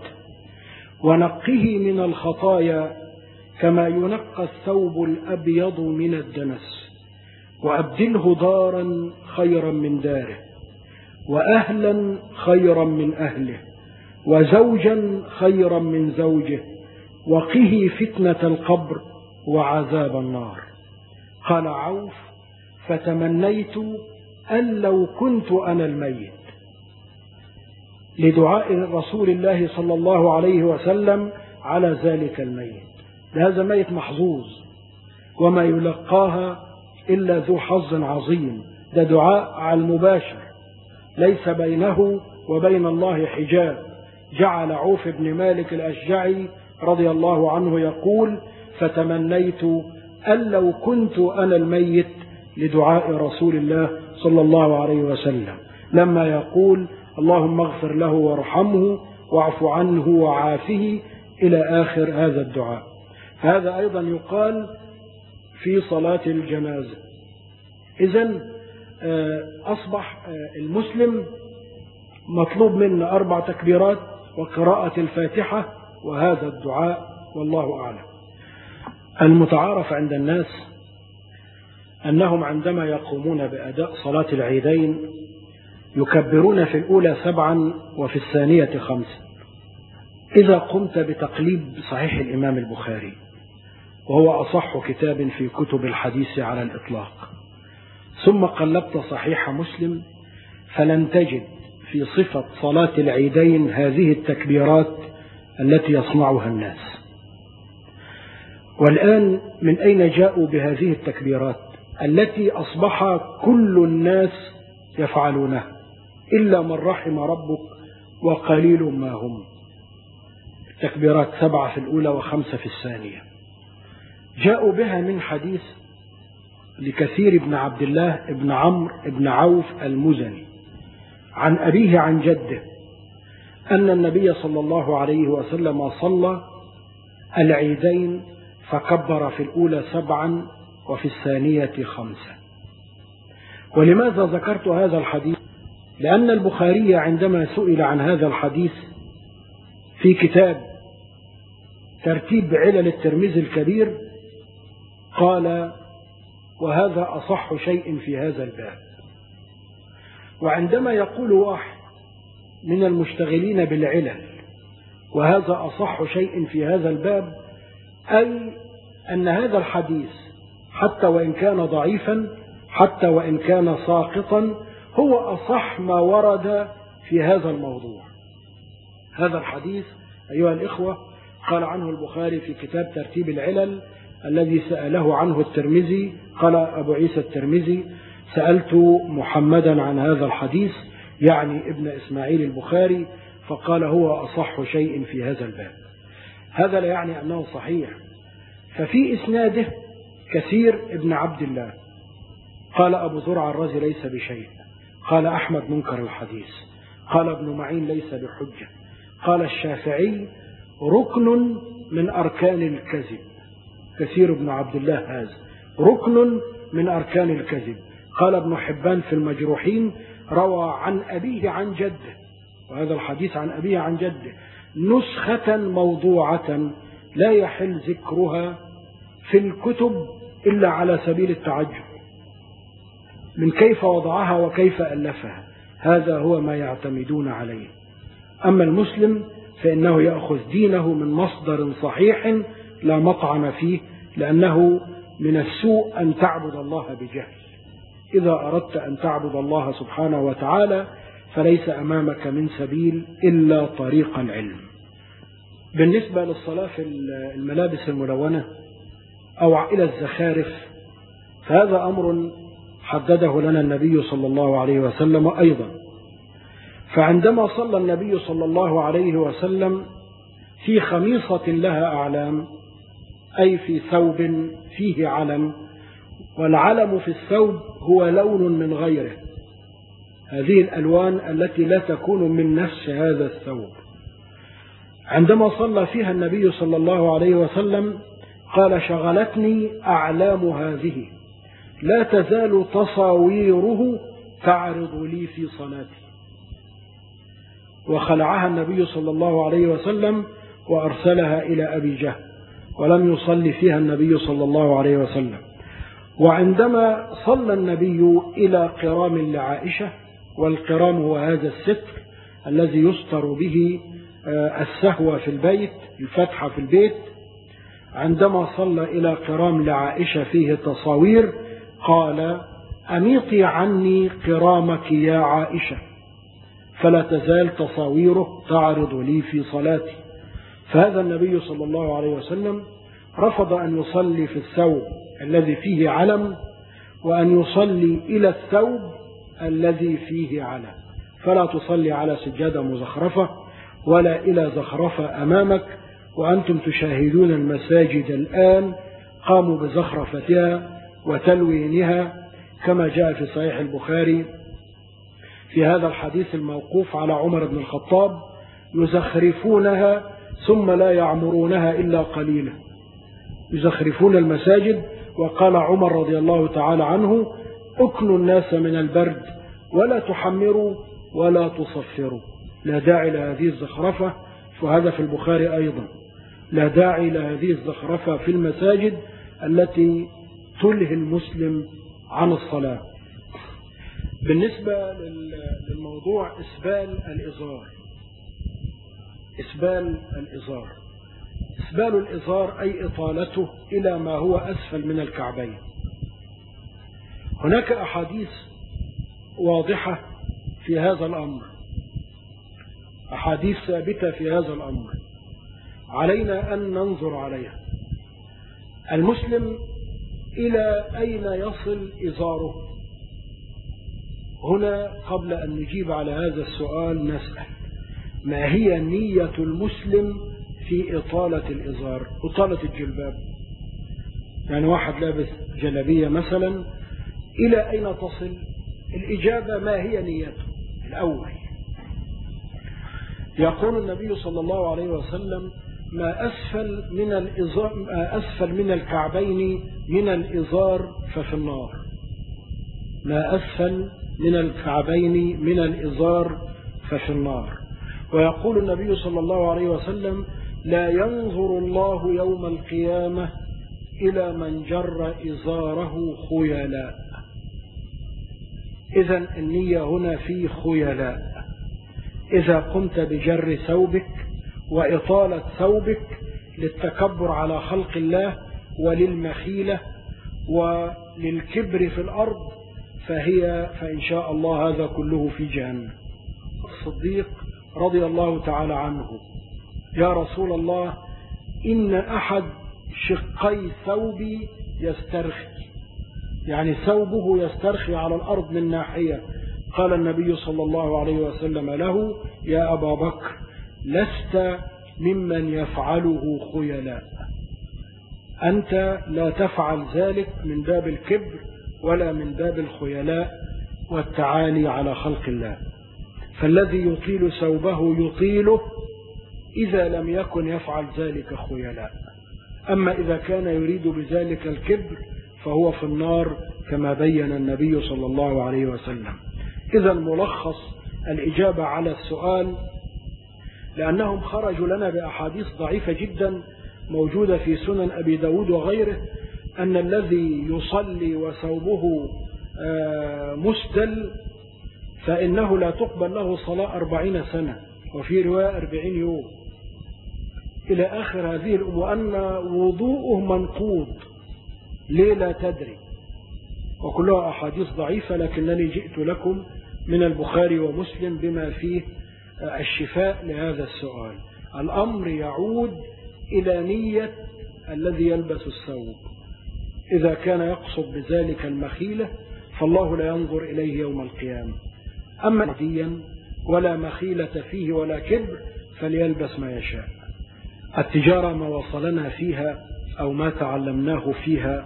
Speaker 1: ونقه من الخطايا كما ينقى الثوب الأبيض من الدنس، وأبدله دارا خيرا من داره وأهلا خيرا من أهله وزوجا خيرا من زوجه وقه فتنة القبر وعذاب النار. قال عوف: فتمنيت أن لو كنت أنا الميت، لدعاء رسول الله صلى الله عليه وسلم على ذلك الميت. هذا ميت محظوظ وما يلقاها إلا ذو حظ عظيم. ده دعاء على المباشر، ليس بينه وبين الله حجاب. جعل عوف بن مالك الأشجعي رضي الله عنه يقول: فتمنيت أن لو كنت أنا الميت، لدعاء رسول الله صلى الله عليه وسلم لما يقول: اللهم اغفر له وارحمه واعف عنه وعافه إلى آخر هذا الدعاء. هذا أيضا يقال في صلاة الجنازة. إذن أصبح المسلم مطلوب منا 4 تكبيرات وقراءة الفاتحة وهذا الدعاء، والله أعلم. المتعارف عند الناس أنهم عندما يقومون بأداء صلاة العيدين يكبرون في الأولى 7 وفي الثانية 5. إذا قمت بتقليب صحيح الإمام البخاري، وهو أصح كتاب في كتب الحديث على الإطلاق، ثم قلبت صحيح مسلم، فلن تجد في صفة صلاة العيدين هذه التكبيرات التي يصنعها الناس. والآن من أين جاءوا بهذه التكبيرات التي أصبح كل الناس يفعلونها إلا من رحم ربك وقليل ما هم؟ التكبيرات 7 في الأولى و5 في الثانية. جاءوا بها من حديث لكثير بن عبد الله بن عمرو بن عوف المزني عن أبيه عن جده أن النبي صلى الله عليه وسلم صلى العيدين فكبر في الأولى 7 وفي الثانية 5. ولماذا ذكرت هذا الحديث؟ لأن البخاري عندما سئل عن هذا الحديث في كتاب ترتيب علل الترمذي الكبير قال: وهذا أصح شيء في هذا الباب. وعندما يقول واحد من المشتغلين بالعلل وهذا أصح شيء في هذا الباب، أي أن هذا الحديث حتى وإن كان ضعيفا، حتى وإن كان ساقطا، هو أصح ما ورد في هذا الموضوع. هذا الحديث أيها الإخوة قال عنه البخاري في كتاب ترتيب العلل الذي سأله عنه الترمذي، قال أبو عيسى الترمذي: سألت محمدا عن هذا الحديث، يعني ابن إسماعيل البخاري، فقال هو أصح شيء في هذا الباب. هذا لا يعني أنه صحيح، ففي إسناده كثير ابن عبد الله. قال أبو زرع الرازي ليس بشيء، قال أحمد منكر الحديث، قال ابن معين ليس بحجة، قال الشافعي ركن من أركان الكذب. كثير ابن عبد الله هذا ركن من أركان الكذب. قال ابن حبان في المجروحين روى عن أبيه عن جده، وهذا الحديث عن أبيه عن جده نسخة موضوعة لا يحل ذكرها في الكتب إلا على سبيل التعجب من كيف وضعها وكيف ألفها. هذا هو ما يعتمدون عليه. أما المسلم فإنه يأخذ دينه من مصدر صحيح لا مطعن فيه، لأنه من السوء أن تعبد الله بجهل. إذا أردت أن تعبد الله سبحانه وتعالى فليس أمامك من سبيل إلا طريق العلم. بالنسبة للصلاة في الملابس الملونة أو إلى الزخارف، فهذا أمر حدده لنا النبي صلى الله عليه وسلم أيضا. فعندما صلى النبي صلى الله عليه وسلم في خميصة لها أعلام، أي في ثوب فيه علم، والعلم في الثوب هو لون من غيره، هذه الألوان التي لا تكون من نفس هذا الثوب. عندما صلى فيها النبي صلى الله عليه وسلم قال: شغلتني أعلام هذه، لا تزال تصاويره تعرض لي في صلاتي. وخلعها النبي صلى الله عليه وسلم وأرسلها إلى أبي جهل، ولم يصلي فيها النبي صلى الله عليه وسلم. وعندما صلى النبي إلى قرام لعائشة، والقرام هو هذا الستر الذي يستر به السهو في البيت، الفتحة في البيت، عندما صلى إلى قرام لعائشة فيه تصاوير قال: أميطي عني قرامك يا عائشة، فلا تزال تصاويره تعرض لي في صلاتي. فهذا النبي صلى الله عليه وسلم رفض أن يصلي في الثوب الذي فيه علم، وأن يصلي إلى الثوب الذي فيه علم. فلا تصلي على سجادة مزخرفة ولا إلى زخرفة أمامك، وأنتم تشاهدون المساجد الآن قاموا بزخرفتها وتلوينها، كما جاء في صحيح البخاري في هذا الحديث الموقوف على عمر بن الخطاب: يزخرفونها ثم لا يعمرونها إلا قليلا. يزخرفون المساجد. وقال عمر رضي الله تعالى عنه: اكنوا الناس من البرد ولا تحمروا ولا تصفروا. لا داعي لهذه الزخرفة، وهذا في البخاري أيضا. لا داعي لهذه الزخرفة في المساجد التي تلهي المسلم عن الصلاة. بالنسبة للموضوع إسبال الإزار، إسبال الإزار، إسبال الإزار أي إطالته إلى ما هو أسفل من الكعبين. هناك أحاديث واضحة في هذا الأمر، أحاديث ثابتة في هذا الأمر، علينا أن ننظر عليها. المسلم إلى أين يصل إزاره؟ هنا قبل أن نجيب على هذا السؤال نسأل: ما هي نية المسلم في إطالة الإزار، إطالة الجلباب؟ يعني واحد لابس جلبية مثلا، إلى أين تصل؟ الإجابة: ما هي نيته الأول؟ يقول النبي صلى الله عليه وسلم: ما أسفل من الكعبين من الإزار ففي النار. ما أسفل من الكعبين من الإزار ففي النار. ويقول النبي صلى الله عليه وسلم: لا ينظر الله يوم القيامة إلى من جر إزاره خيلاء. إذن النية هنا في خيلاء. إذا قمت بجر ثوبك وإطالة ثوبك للتكبر على خلق الله وللمخيلة وللكبر في الأرض فإن شاء الله هذا كله في جهنم. الصديق رضي الله تعالى عنه: يا رسول الله، إن أحد شقي ثوبي يسترخي، يعني ثوبه يسترخي على الأرض من ناحية. قال النبي صلى الله عليه وسلم له: يا أبا بكر، لست ممن يفعله خيلاء. أنت لا تفعل ذلك من باب الكبر ولا من باب الخيلاء والتعالي على خلق الله. فالذي يطيل ثوبه يطيله إذا لم يكن يفعل ذلك خيلاء. أما إذا كان يريد بذلك الكبر فهو في النار كما بين النبي صلى الله عليه وسلم. إذا ملخص الإجابة على السؤال، لأنهم خرجوا لنا بأحاديث ضعيفة جدا موجودة في سنن أبي داود وغيره، أن الذي يصلي وثوبه مسدل فإنه لا تقبل له صلاة 40 سنة، وفي رواية 40 يوم إلى آخر هذه الأمور، وأن وضوءه منقوض. ليه؟ لا تدري. وكلها أحاديث ضعيفة، لكنني جئت لكم من البخاري ومسلم بما فيه الشفاء لهذا السؤال. الأمر يعود إلى نية الذي يلبس الثوب. إذا كان يقصد بذلك المخيلة فالله لا ينظر إليه يوم القيامة. أما ديا ولا مخيلة فيه ولا كبر فليلبس ما يشاء. التجارة ما وصلنا فيها أو ما تعلمناه فيها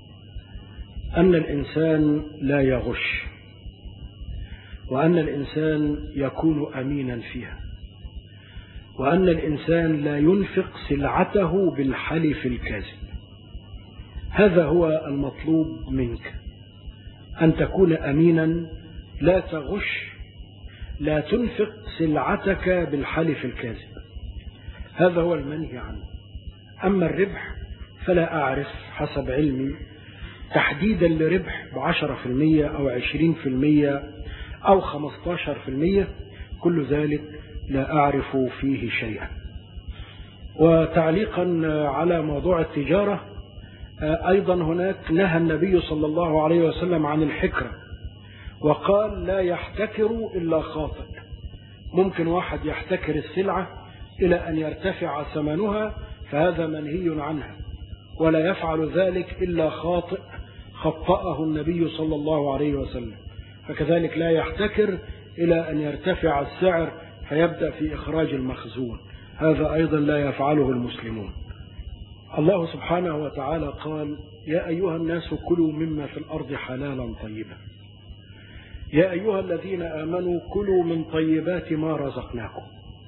Speaker 1: أن الإنسان لا يغش، وأن الإنسان يكون أمينا فيها، وأن الإنسان لا ينفق سلعته بالحلف الكاذب. هذا هو المطلوب منك، أن تكون أمينا، لا تغش، لا تنفق سلعتك بالحلف الكاذب. هذا هو المنهي عنه. أما الربح فلا أعرف حسب علمي تحديدا لربح ب10% أو 20% أو 15%، كل ذلك لا أعرف فيه شيئا. وتعليقا على موضوع التجارة، أيضا هناك نهى النبي صلى الله عليه وسلم عن الحكرة، وقال: لا يحتكر إلا خاطئ. ممكن واحد يحتكر السلعة إلى أن يرتفع ثمنها، فهذا منهي عنها، ولا يفعل ذلك إلا خاطئ خطأه النبي صلى الله عليه وسلم. فكذلك لا يحتكر إلى أن يرتفع السعر فيبدأ في إخراج المخزون، هذا أيضا لا يفعله المسلمون. الله سبحانه وتعالى قال: يا أيها الناس كلوا مما في الأرض حلالا طيبا. يا أيها الذين آمنوا كلوا من طيبات ما رزقناكم.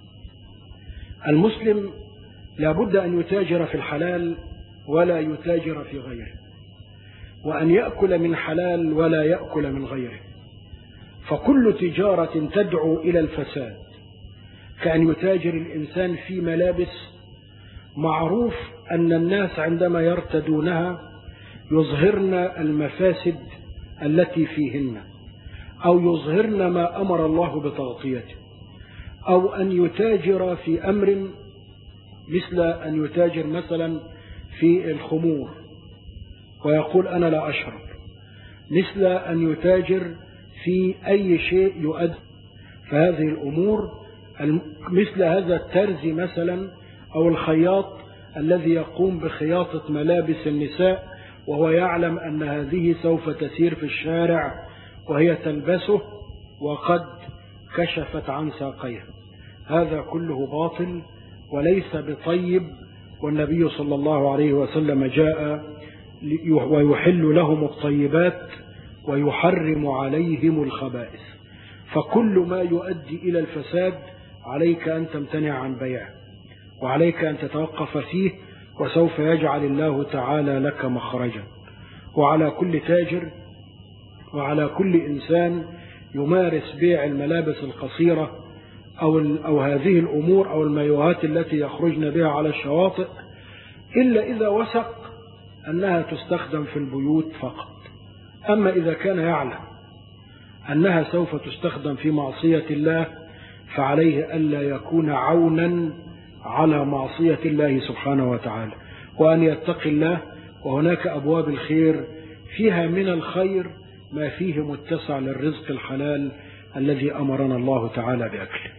Speaker 1: المسلم لابد أن يتاجر في الحلال ولا يتاجر في غيره، وأن يأكل من حلال ولا يأكل من غيره. فكل تجارة تدعو إلى الفساد، كأن يتاجر الإنسان في ملابس، معروف أن الناس عندما يرتدونها يظهرن المفاسد التي فيهن، أو يظهرن ما أمر الله بتغطيته، أو أن يتاجر في أمر مثل أن يتاجر مثلا في الخمور ويقول أنا لا أشرب، مثل أن يتاجر في أي شيء يؤدي. فهذه الأمور مثل هذا الترزي مثلا أو الخياط الذي يقوم بخياطة ملابس النساء وهو يعلم أن هذه سوف تسير في الشارع وهي تلبسه وقد كشفت عن ساقيها، هذا كله باطل وليس بطيب. والنبي صلى الله عليه وسلم جاء ويحل لهم الطيبات ويحرم عليهم الخبائث. فكل ما يؤدي إلى الفساد عليك أن تمتنع عن بيعه، وعليك أن تتوقف فيه، وسوف يجعل الله تعالى لك مخرجا. وعلى كل تاجر وعلى كل إنسان يمارس بيع الملابس القصيرة أو هذه الأمور أو المايوهات التي يخرجن بها على الشواطئ، إلا إذا وثق أنها تستخدم في البيوت فقط. أما إذا كان يعلم أنها سوف تستخدم في معصية الله، فعليه ألا يكون عونا على معصية الله سبحانه وتعالى، وأن يتقي الله. وهناك أبواب الخير فيها من الخير ما فيه متسع للرزق الحلال الذي أمرنا الله تعالى بأكله.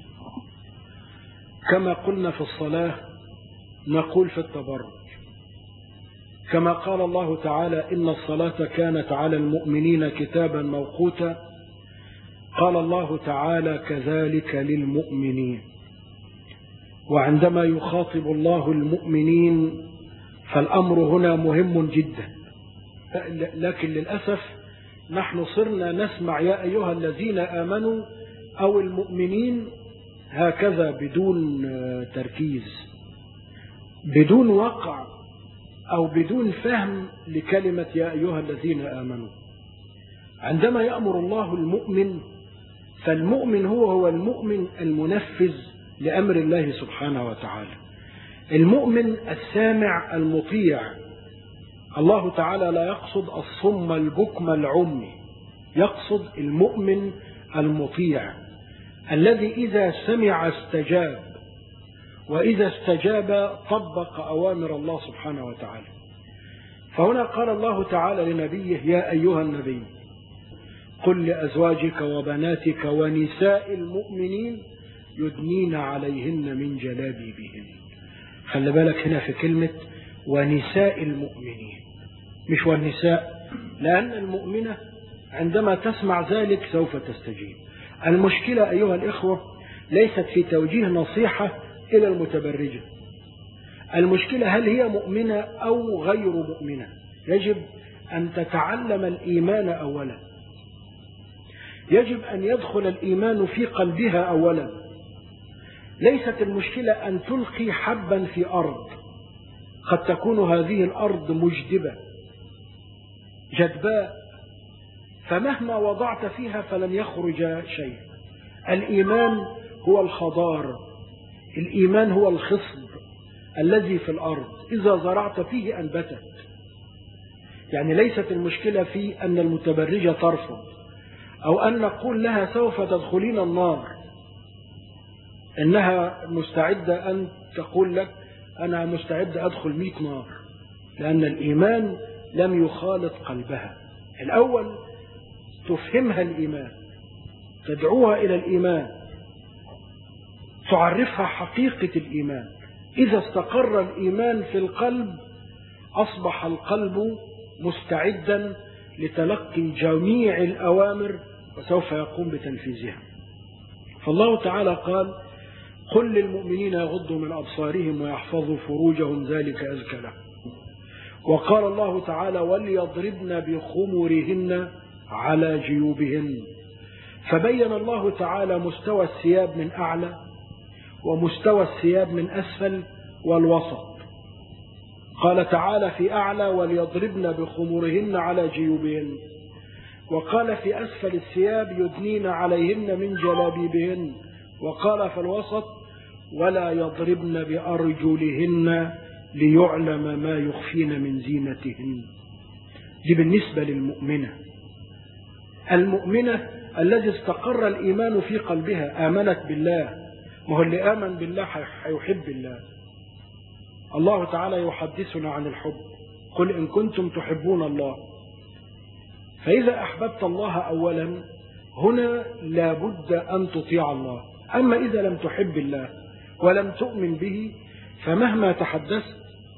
Speaker 1: كما قلنا في الصلاة نقول في التبرج، كما قال الله تعالى إن الصلاة كانت على المؤمنين كتابا موقوتا، قال الله تعالى كذلك للمؤمنين. وعندما يخاطب الله المؤمنين فالأمر هنا مهم جدا، لكن للأسف نحن صرنا نسمع يا أيها الذين آمنوا أو المؤمنين هكذا بدون تركيز، بدون وقع أو بدون فهم لكلمة يا أيها الذين آمنوا. عندما يأمر الله المؤمن فالمؤمن هو المؤمن المنفذ لأمر الله سبحانه وتعالى، المؤمن السامع المطيع. الله تعالى لا يقصد الصم البكم العمي، يقصد المؤمن المطيع الذي إذا سمع استجاب، وإذا استجاب طبق أوامر الله سبحانه وتعالى. فهنا قال الله تعالى لنبيه يا أيها النبي قل لأزواجك وبناتك ونساء المؤمنين يدنين عليهن من جلابيبهن. خلي بالك هنا في كلمة ونساء المؤمنين، مش والنساء، لأن المؤمنة عندما تسمع ذلك سوف تستجيب. المشكلة أيها الإخوة ليست في توجيه نصيحة إلى المتبرجة، المشكلة هل هي مؤمنة أو غير مؤمنة. يجب أن تتعلم الإيمان أولا، يجب أن يدخل الإيمان في قلبها أولا. ليست المشكلة أن تلقي حبا في أرض، قد تكون هذه الأرض مجدبة جدباء، فمهما وضعت فيها فلن يخرج شيء. الإيمان هو الخضار، الإيمان هو الخصب الذي في الأرض، إذا زرعت فيه أنبتت. يعني ليست المشكلة في أن المتبرجة ترفض، أو أن نقول لها سوف تدخلين النار، إنها مستعدة أن تقول لك أنا مستعدة أدخل 100 نار، لأن الإيمان لم يخالط قلبها. الأول تفهمها الإيمان، تدعوها إلى الإيمان، تعرفها حقيقة الإيمان. إذا استقر الإيمان في القلب أصبح القلب مستعدا لتلقي جميع الأوامر وسوف يقوم بتنفيذها. فالله تعالى قال قل للمؤمنين يغضوا من أبصارهم ويحفظوا فروجهم ذلك أزكى لهم. وقال الله تعالى وليضربن بخمرهن على جيوبهن. فبين الله تعالى مستوى الثياب من أعلى ومستوى الثياب من أسفل والوسط. قال تعالى في أعلى وليضربن بخمرهن على جيوبهن، وقال في أسفل الثياب يدنين عليهن من جلابيبهن، وقال في الوسط ولا يضربن بأرجلهن ليعلم ما يخفين من زينتهن. دي بالنسبة للمؤمنة، المؤمنة الذي استقر الإيمان في قلبها، آمنت بالله. ما هو اللي آمن بالله هيحب الله. الله تعالى يحدثنا عن الحب، قل إن كنتم تحبون الله. فإذا أحببت الله أولا هنا لابد أن تطيع الله. أما إذا لم تحب الله ولم تؤمن به فمهما تحدثت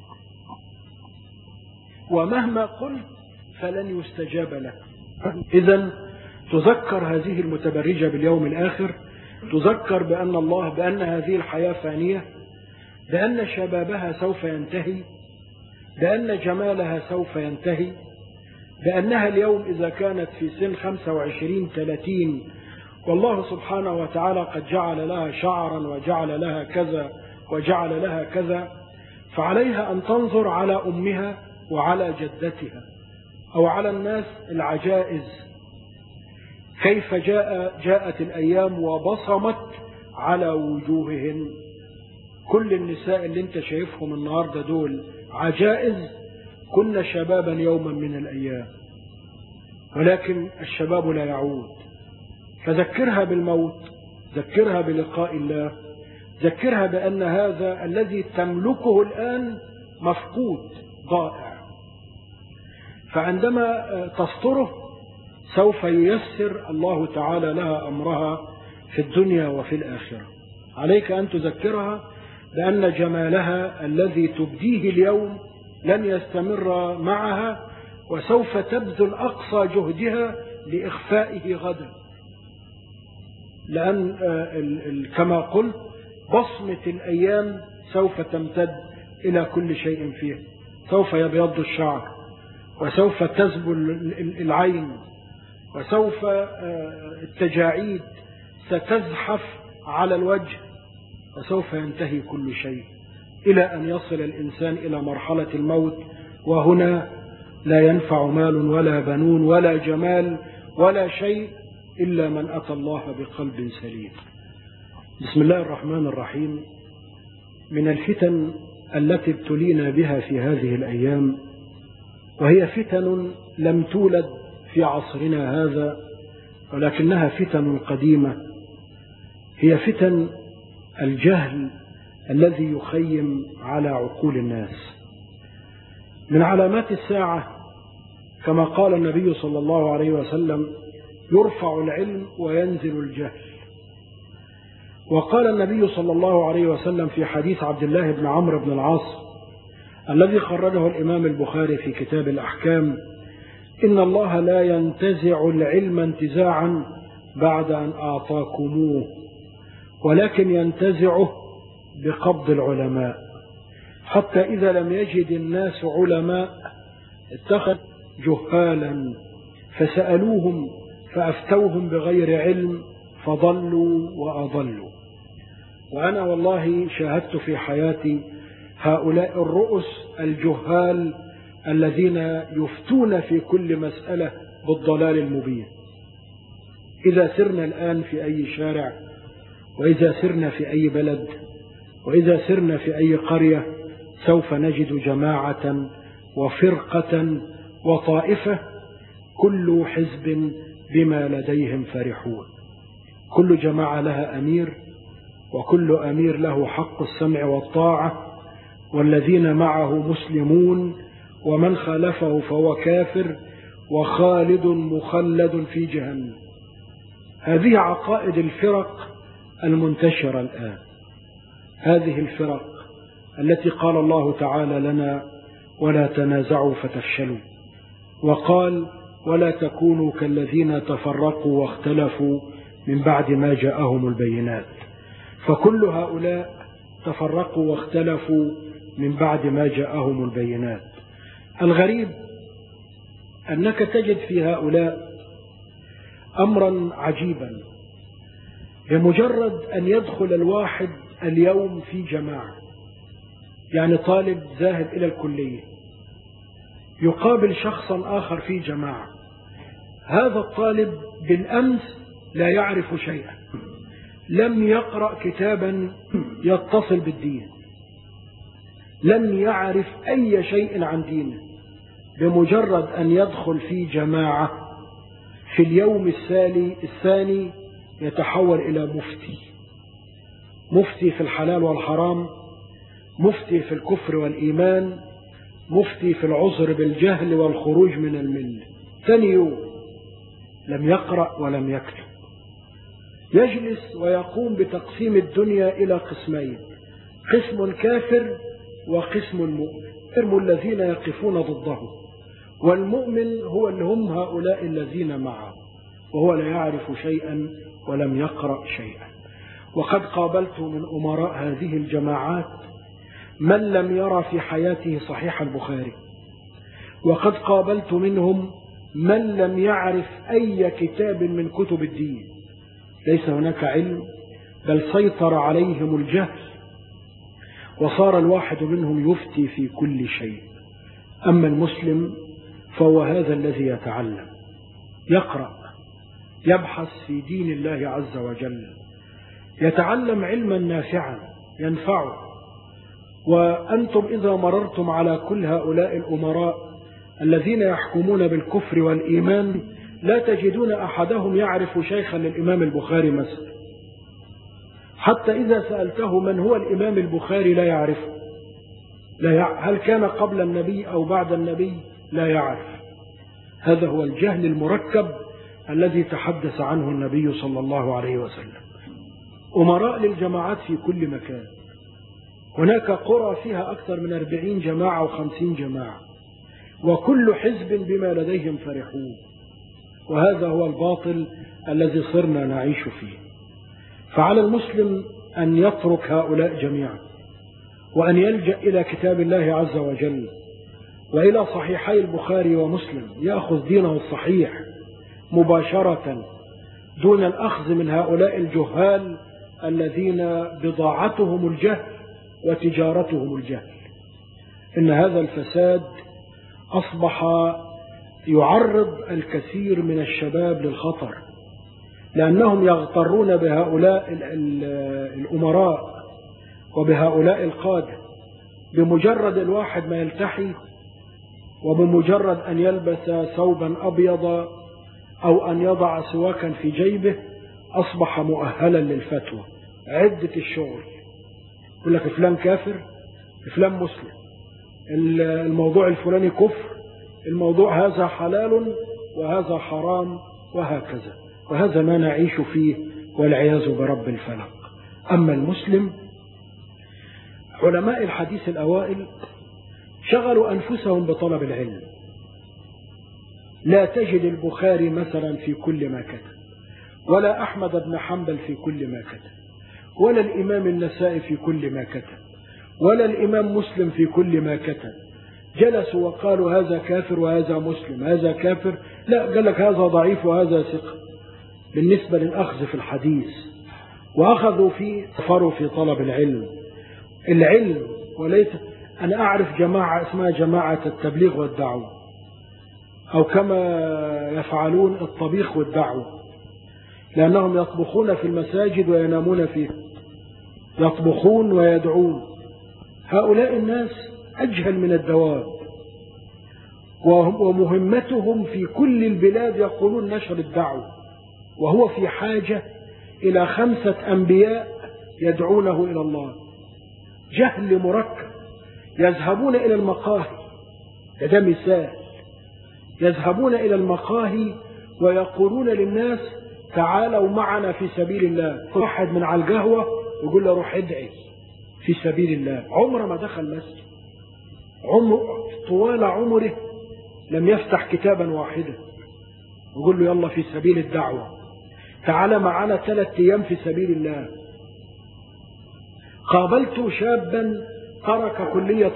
Speaker 1: ومهما قلت فلن يستجاب لك. إذن تذكر هذه المتبرجة باليوم الآخر، تذكر بأن هذه الحياة فانية، بأن شبابها سوف ينتهي، بأن جمالها سوف ينتهي، بأنها اليوم إذا كانت في سن 25-30 والله سبحانه وتعالى قد جعل لها شعرا وجعل لها كذا وجعل لها كذا، فعليها أن تنظر على أمها وعلى جدتها أو على الناس العجائز كيف جاءت الأيام وبصمت على وجوههن. كل النساء اللي انت شايفهم النهاردة دول عجائز كن شبابا يوما من الأيام، ولكن الشباب لا يعود. فذكرها بالموت، ذكرها بلقاء الله، ذكرها بأن هذا الذي تملكه الآن مفقود ضائع، فعندما تستره سوف ييسر الله تعالى لها أمرها في الدنيا وفي الآخرة. عليك أن تذكرها بأن جمالها الذي تبديه اليوم لن يستمر معها، وسوف تبذل أقصى جهدها لإخفائه غدا، لأن كما قلت بصمة الأيام سوف تمتد إلى كل شيء فيه. سوف يبيض الشعر، وسوف تذبل العين، وسوف التجاعيد ستزحف على الوجه، وسوف ينتهي كل شيء إلى أن يصل الإنسان إلى مرحلة الموت، وهنا لا ينفع مال ولا بنون ولا جمال ولا شيء إلا من أتى الله بقلب سليم. بسم الله الرحمن الرحيم. من الفتن التي ابتلينا بها في هذه الأيام، وهي فتن لم تولد في عصرنا هذا ولكنها فتن قديمة، هي فتن الجهل الذي يخيم على عقول الناس. من علامات الساعة كما قال النبي صلى الله عليه وسلم: يرفع العلم وينزل الجهل. وقال النبي صلى الله عليه وسلم في حديث عبد الله بن عمرو بن العاص الذي خرجه الإمام البخاري في كتاب الأحكام: إن الله لا ينتزع العلم انتزاعا بعد أن أعطاكموه، ولكن ينتزعه بقبض العلماء، حتى إذا لم يجد الناس علماء اتخذ جهالا فسألوهم فأفتوهم بغير علم فضلوا وأضلوا. وأنا والله شاهدت في حياتي هؤلاء الرؤس الجهال الذين يفتون في كل مسألة بالضلال المبين. إذا سرنا الآن في أي شارع، وإذا سرنا في أي بلد، وإذا سرنا في أي قرية، سوف نجد جماعة وفرقة وطائفة كل حزب بما لديهم فرحون. كل جماعة لها أمير، وكل أمير له حق السمع والطاعة، والذين معه مسلمون، ومن خالفه فهو كافر وخالد مخلد في جهنم. هذه عقائد الفرق المنتشرة الآن، هذه الفرق التي قال الله تعالى لنا: ولا تنازعوا فتفشلوا، وقال: ولا تكونوا كالذين تفرقوا واختلفوا من بعد ما جاءهم البينات. فكل هؤلاء تفرقوا واختلفوا من بعد ما جاءهم البينات. الغريب أنك تجد في هؤلاء أمرا عجيبا. بمجرد أن يدخل الواحد اليوم في جماعة، يعني طالب ذاهب إلى الكلية يقابل شخصا آخر في جماعة، هذا الطالب بالأمس لا يعرف شيئا، لم يقرأ كتابا يتصل بالدين، لم يعرف أي شيء عن دينه. بمجرد أن يدخل في جماعة في اليوم الثاني يتحول إلى مفتي في الحلال والحرام، مفتي في الكفر والإيمان، مفتي في العذر بالجهل والخروج من الملة. ثاني يوم لم يقرأ ولم يكتب، يجلس ويقوم بتقسيم الدنيا إلى قسمين: قسم كافر وقسم مؤمن، الذين يقفون ضده، والمؤمن هو اللي هم هؤلاء الذين معه، وهو لا يعرف شيئا ولم يقرأ شيئا. وقد قابلت من أمراء هذه الجماعات من لم يرى في حياته صحيح البخاري، وقد قابلت منهم من لم يعرف أي كتاب من كتب الدين، ليس هناك علم، بل سيطر عليهم الجهل، وصار الواحد منهم يفتي في كل شيء. أما المسلم فهو هذا الذي يتعلم، يقرأ، يبحث في دين الله عز وجل، يتعلم علما نافعا ينفعه. وأنتم إذا مررتم على كل هؤلاء الأمراء الذين يحكمون بالكفر والإيمان لا تجدون أحدهم يعرف شيخا للإمام البخاري مثلا، حتى إذا سألته من هو الإمام البخاري لا يعرفه، هل كان قبل النبي أو بعد النبي لا يعرف. هذا هو الجهل المركب الذي تحدث عنه النبي صلى الله عليه وسلم. أمراء للجماعات في كل مكان، هناك قرى فيها أكثر من 40 جماعة و50 جماعة، وكل حزب بما لديهم فرحون. وهذا هو الباطل الذي صرنا نعيش فيه. فعلى المسلم أن يترك هؤلاء جميعا، وأن يلجأ إلى كتاب الله عز وجل وإلى صحيحي البخاري ومسلم، يأخذ دينه الصحيح مباشرة دون الأخذ من هؤلاء الجهال الذين بضاعتهم الجهل وتجارتهم الجهل. إن هذا الفساد أصبح يعرض الكثير من الشباب للخطر، لأنهم يغترون بهؤلاء الأمراء وبهؤلاء القادة. بمجرد الواحد ما يلتحي، وبمجرد أن يلبس ثوبا أبيض أو أن يضع سواكا في جيبه أصبح مؤهلا للفتوى. عدة الشغل، يقول لك فلان كافر، فلان مسلم، الموضوع الفلاني كفر، الموضوع هذا حلال وهذا حرام، وهكذا. وهذا ما نعيش فيه والعياذ برب الفلق. أما المسلم، علماء الحديث الأوائل شغلوا أنفسهم بطلب العلم. لا تجد البخاري مثلا في كل ما كتب، ولا أحمد بن حنبل في كل ما كتب، ولا الإمام النسائي في كل ما كتب، ولا الإمام مسلم في كل ما كتب. جلسوا وقالوا هذا كافر وهذا مسلم، هذا كافر، لا، قال لك هذا ضعيف وهذا ثقة بالنسبة للأخذ في الحديث. وأخذوا سفروا في طلب العلم، وليس أنا أعرف جماعة اسمها جماعة التبليغ والدعوة، أو كما يفعلون الطبيخ والدعوة، لأنهم يطبخون في المساجد وينامون فيه، يطبخون ويدعون. هؤلاء الناس أجهل من الدواب، ومهمتهم في كل البلاد يقولون نشر الدعوة، وهو في حاجة إلى 5 أنبياء يدعونه إلى الله. جهل مركب. يذهبون إلى المقاهي، ده مثال، يذهبون إلى المقاهي ويقولون للناس تعالوا معنا في سبيل الله. واحد من على القهوة يقول له روح ادعي في سبيل الله، عمره ما دخل مسجد، طوال عمره لم يفتح كتابا واحدا. يقول له يلا في سبيل الدعوة، تعال معنا 3 أيام في سبيل الله. قابلت شابا ترك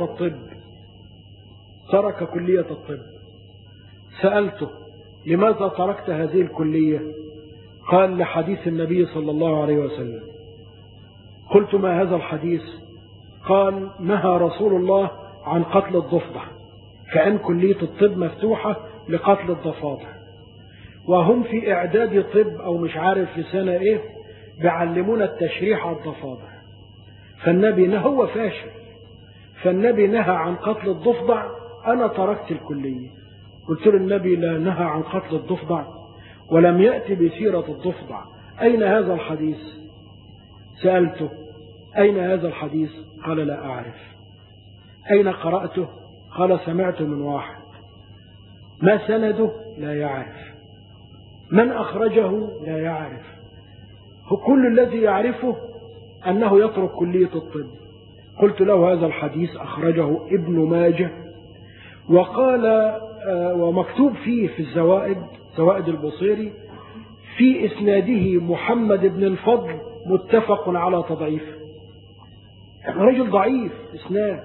Speaker 1: كلية الطب، سألته لماذا تركت هذه الكلية؟ قال لحديث النبي صلى الله عليه وسلم. قلت ما هذا الحديث؟ قال نهى رسول الله عن قتل الضفدع، كأن كلية الطب مفتوحة لقتل الضفادع، وهم في إعداد طب أو مش عارف في سنة إيه بيعلمونا التشريح على الضفادع. فالنبي نهى، هو فاشل، فالنبي نهى عن قتل الضفدع، أنا تركت الكلية. قلت له النبي لا نهى عن قتل الضفدع ولم يأتي بسيرة الضفدع، أين هذا الحديث؟ سألته أين هذا الحديث؟ قال لا أعرف. أين قرأته؟ قال سمعته من واحد. ما سنده؟ لا يعرف. من أخرجه؟ لا يعرف. كل الذي يعرفه أنه يترك كلية الطب. قلت له هذا الحديث أخرجه ابن ماجه، وقال ومكتوب فيه في زوائد البصيري في إسناده محمد بن الفضل متفق على تضعيفه، رجل ضعيف إسناد.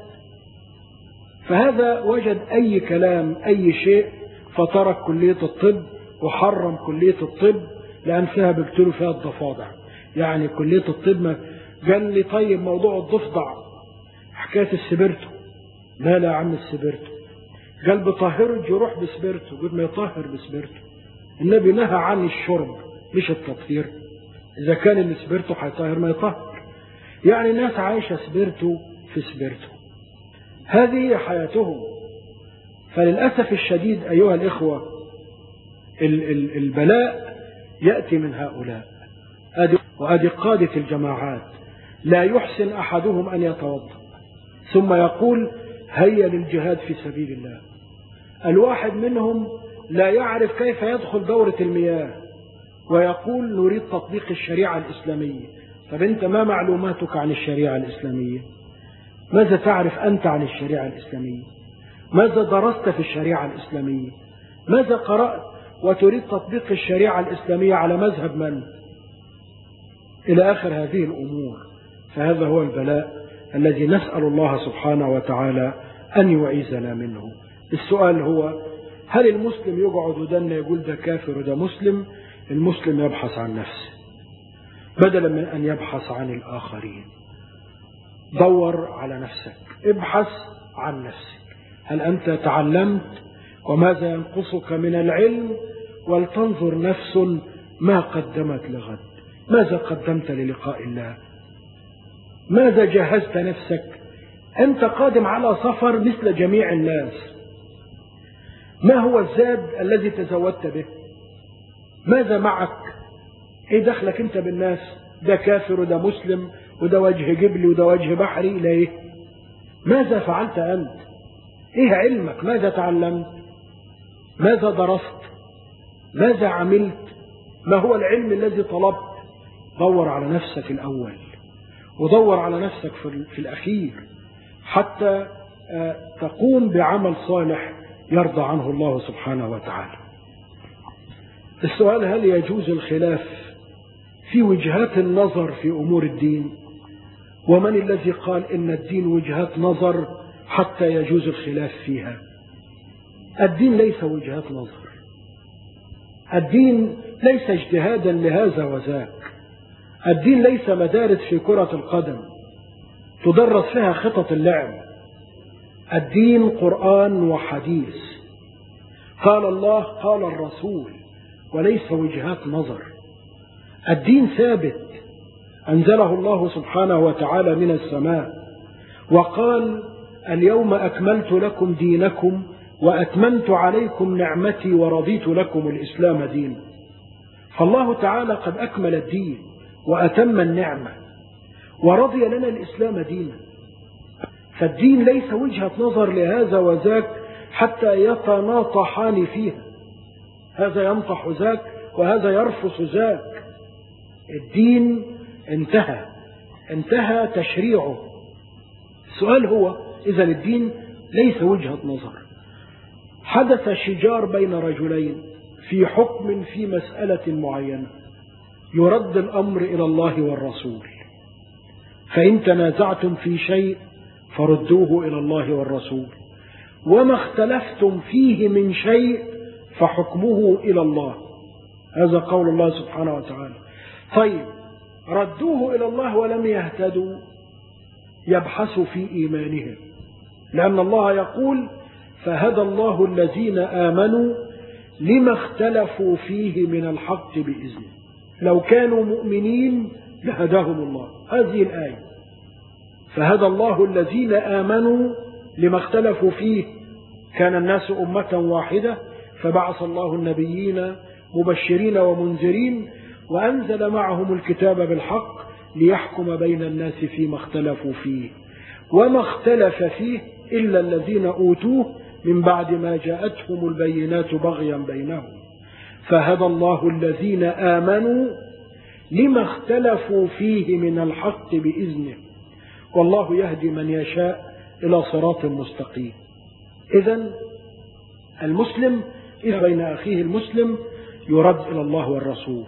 Speaker 1: فهذا وجد أي كلام أي شيء فترك كلية الطب وحرم كلية الطب لأن فيها بيقتلوا فيها الضفادع. يعني كلية الطب ما قال لي طيب موضوع الضفدع حكاية السبرتو، لا يا عم السبرتو، قال بطهر الجروح بسبرتو، قلت ما يطهر بسبرتو، النبي نهى عن الشرب مش التطهير. إذا كان السبرتو هيطهر ما يطهر. يعني ناس عايشة سبرتو في سبرتو، هذه حياتهم. فللأسف الشديد أيها الإخوة البلاء يأتي من هؤلاء، وأدي قادة الجماعات لا يحسن أحدهم أن يتوضأ ثم يقول هيا للجهاد في سبيل الله. الواحد منهم لا يعرف كيف يدخل دورة المياه ويقول نريد تطبيق الشريعة الإسلامية. طب أنت ما معلوماتك عن الشريعة الإسلامية؟ ماذا تعرف أنت عن الشريعة الإسلامية؟ ماذا درست في الشريعة الإسلامية؟ ماذا قرأت وتريد تطبيق الشريعة الإسلامية على مذهب من؟ إلى آخر هذه الأمور. فهذا هو البلاء الذي نسأل الله سبحانه وتعالى أن يعيذنا منه. السؤال هو هل المسلم يقعد ودنا يقول ده كافر وده مسلم؟ المسلم يبحث عن نفسه بدلا من أن يبحث عن الآخرين. دور على نفسك، ابحث عن نفسك، هل أنت تعلمت وماذا ينقصك من العلم؟ ولتنظر نفس ما قدمت لغد، ماذا قدمت للقاء الله؟ ماذا جهزت نفسك؟ أنت قادم على سفر مثل جميع الناس، ما هو الزاد الذي تزودت به؟ ماذا معك؟ ايه دخلك انت بالناس؟ ده كافر وده مسلم وده وجه جبلي وده وجه بحري، ليه؟ ماذا فعلت أنت؟ ايه علمك؟ ماذا تعلمت؟ ماذا درست؟ ماذا عملت؟ ما هو العلم الذي طلبت؟ دور على نفسك الأول ودور على نفسك في الأخير حتى تقوم بعمل صالح يرضى عنه الله سبحانه وتعالى. السؤال هل يجوز الخلاف في وجهات النظر في أمور الدين؟ ومن الذي قال إن الدين وجهات نظر حتى يجوز الخلاف فيها؟ الدين ليس وجهات نظر، الدين ليس اجتهادا لهذا وذاك، الدين ليس مدارس في كرة القدم تدرس فيها خطط اللعب. الدين قرآن وحديث، قال الله قال الرسول، وليس وجهات نظر. الدين ثابت أنزله الله سبحانه وتعالى من السماء وقال اليوم أكملت لكم دينكم وأتممت عليكم نعمتي ورضيت لكم الإسلام دينا. فالله تعالى قد أكمل الدين وأتم النعمة ورضي لنا الإسلام دينا. فالدين ليس وجهة نظر لهذا وذاك حتى يتناطحان فيها، هذا ينطح ذاك وهذا يرفس ذاك. الدين انتهى تشريعه. السؤال هو إذا الدين ليس وجهة نظر. حدث شجار بين رجلين في حكم في مسألة معينة، يرد الأمر إلى الله والرسول، فإن تنازعتم في شيء فردوه إلى الله والرسول، وما اختلفتم فيه من شيء فحكمه إلى الله. هذا قول الله سبحانه وتعالى. طيب ردوه إلى الله ولم يهتدوا، يبحثوا في إيمانهم، لأن الله يقول فهدى الله الذين آمنوا لما اختلفوا فيه من الحق بإذنه. لو كانوا مؤمنين لهداهم الله. هذه الآية فهدى الله الذين آمنوا لما اختلفوا فيه. كان الناس أمة واحدة فبعث الله النبيين مبشرين ومنذرين وأنزل معهم الكتاب بالحق ليحكم بين الناس فيما اختلفوا فيه، وما اختلف فيه إلا الذين أوتوه من بعد ما جاءتهم البينات بغيا بينهم. فهدى الله الذين آمنوا لما اختلفوا فيه من الحق بإذنه، والله يهدي من يشاء إلى صراط مستقيم. إذن المسلم إذا بين أخيه المسلم يرد إلى الله والرسول.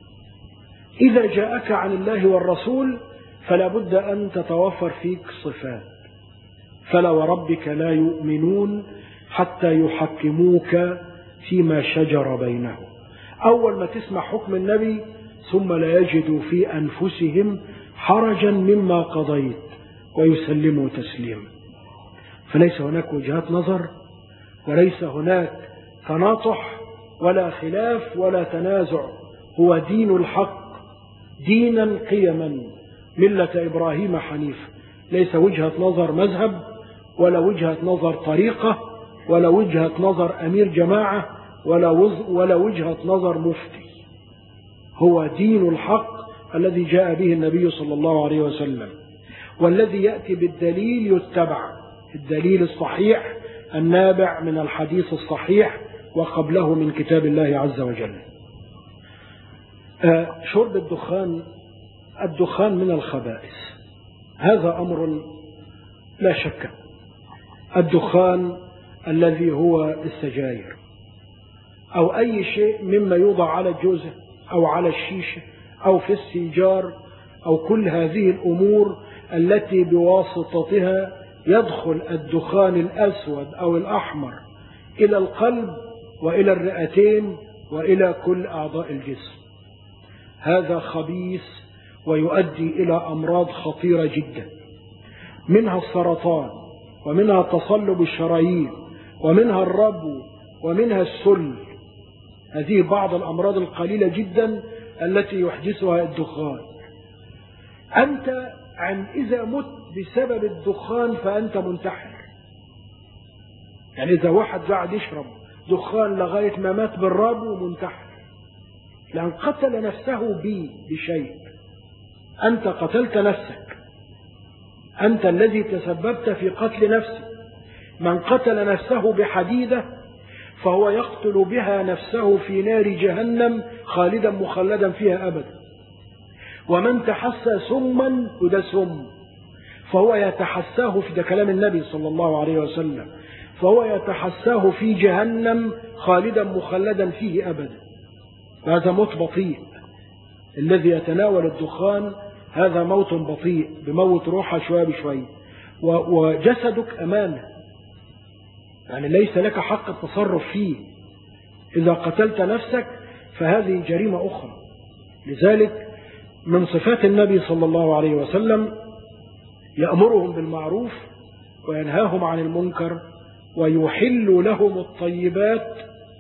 Speaker 1: إذا جاءك عن الله والرسول فلا بد أن تتوفر فيك صفات. فلا وربك لا يؤمنون حتى يحكموك فيما شجر بينهم. أول ما تسمع حكم النبي ثم لا يجدوا في أنفسهم حرجا مما قضيت ويسلموا تسليما. فليس هناك وجهات نظر، وليس هناك تناطح ولا خلاف ولا تنازع، هو دين الحق دينا قيما ملة إبراهيم حنيفا، ليس وجهة نظر مذهب ولا وجهة نظر طريقة ولا وجهة نظر أمير جماعة ولا وجهة نظر مفتي، هو دين الحق الذي جاء به النبي صلى الله عليه وسلم، والذي يأتي بالدليل يتبع، الدليل الصحيح النابع من الحديث الصحيح وقبله من كتاب الله عز وجل. شرب الدخان من الخبائث، هذا أمر لا شك. الدخان الذي هو السجاير أو أي شيء مما يوضع على الجوزة أو على الشيشة أو في السيجار أو كل هذه الأمور التي بواسطتها يدخل الدخان الأسود أو الأحمر إلى القلب وإلى الرئتين وإلى كل أعضاء الجسم، هذا خبيث ويؤدي إلى أمراض خطيرة جدا، منها السرطان ومنها تصلب الشرايين ومنها الربو ومنها السل. هذه بعض الأمراض القليلة جدا التي يحدثها الدخان. أنت إذا مت بسبب الدخان فأنت منتحر، يعني إذا واحد قاعد يشرب دخان لغاية ما مات بالربو منتحر، لأن قتل نفسه بشيء، أنت قتلت نفسك، أنت الذي تسببت في قتل نفسك. من قتل نفسه بحديدة فهو يقتل بها نفسه في نار جهنم خالدا مخلدا فيها أبدا. ومن تحسى سما وده سم فهو يتحساه في، ده كلام النبي صلى الله عليه وسلم، فهو يتحساه في جهنم خالدا مخلدا فيه أبدا. هذا موت بطيء، الذي يتناول الدخان هذا موت بطيء، بموت روحه شوية بشوية، وجسدك أمانة، يعني ليس لك حق التصرف فيه. إذا قتلت نفسك فهذه جريمة أخرى. لذلك من صفات النبي صلى الله عليه وسلم يأمرهم بالمعروف وينهاهم عن المنكر ويحل لهم الطيبات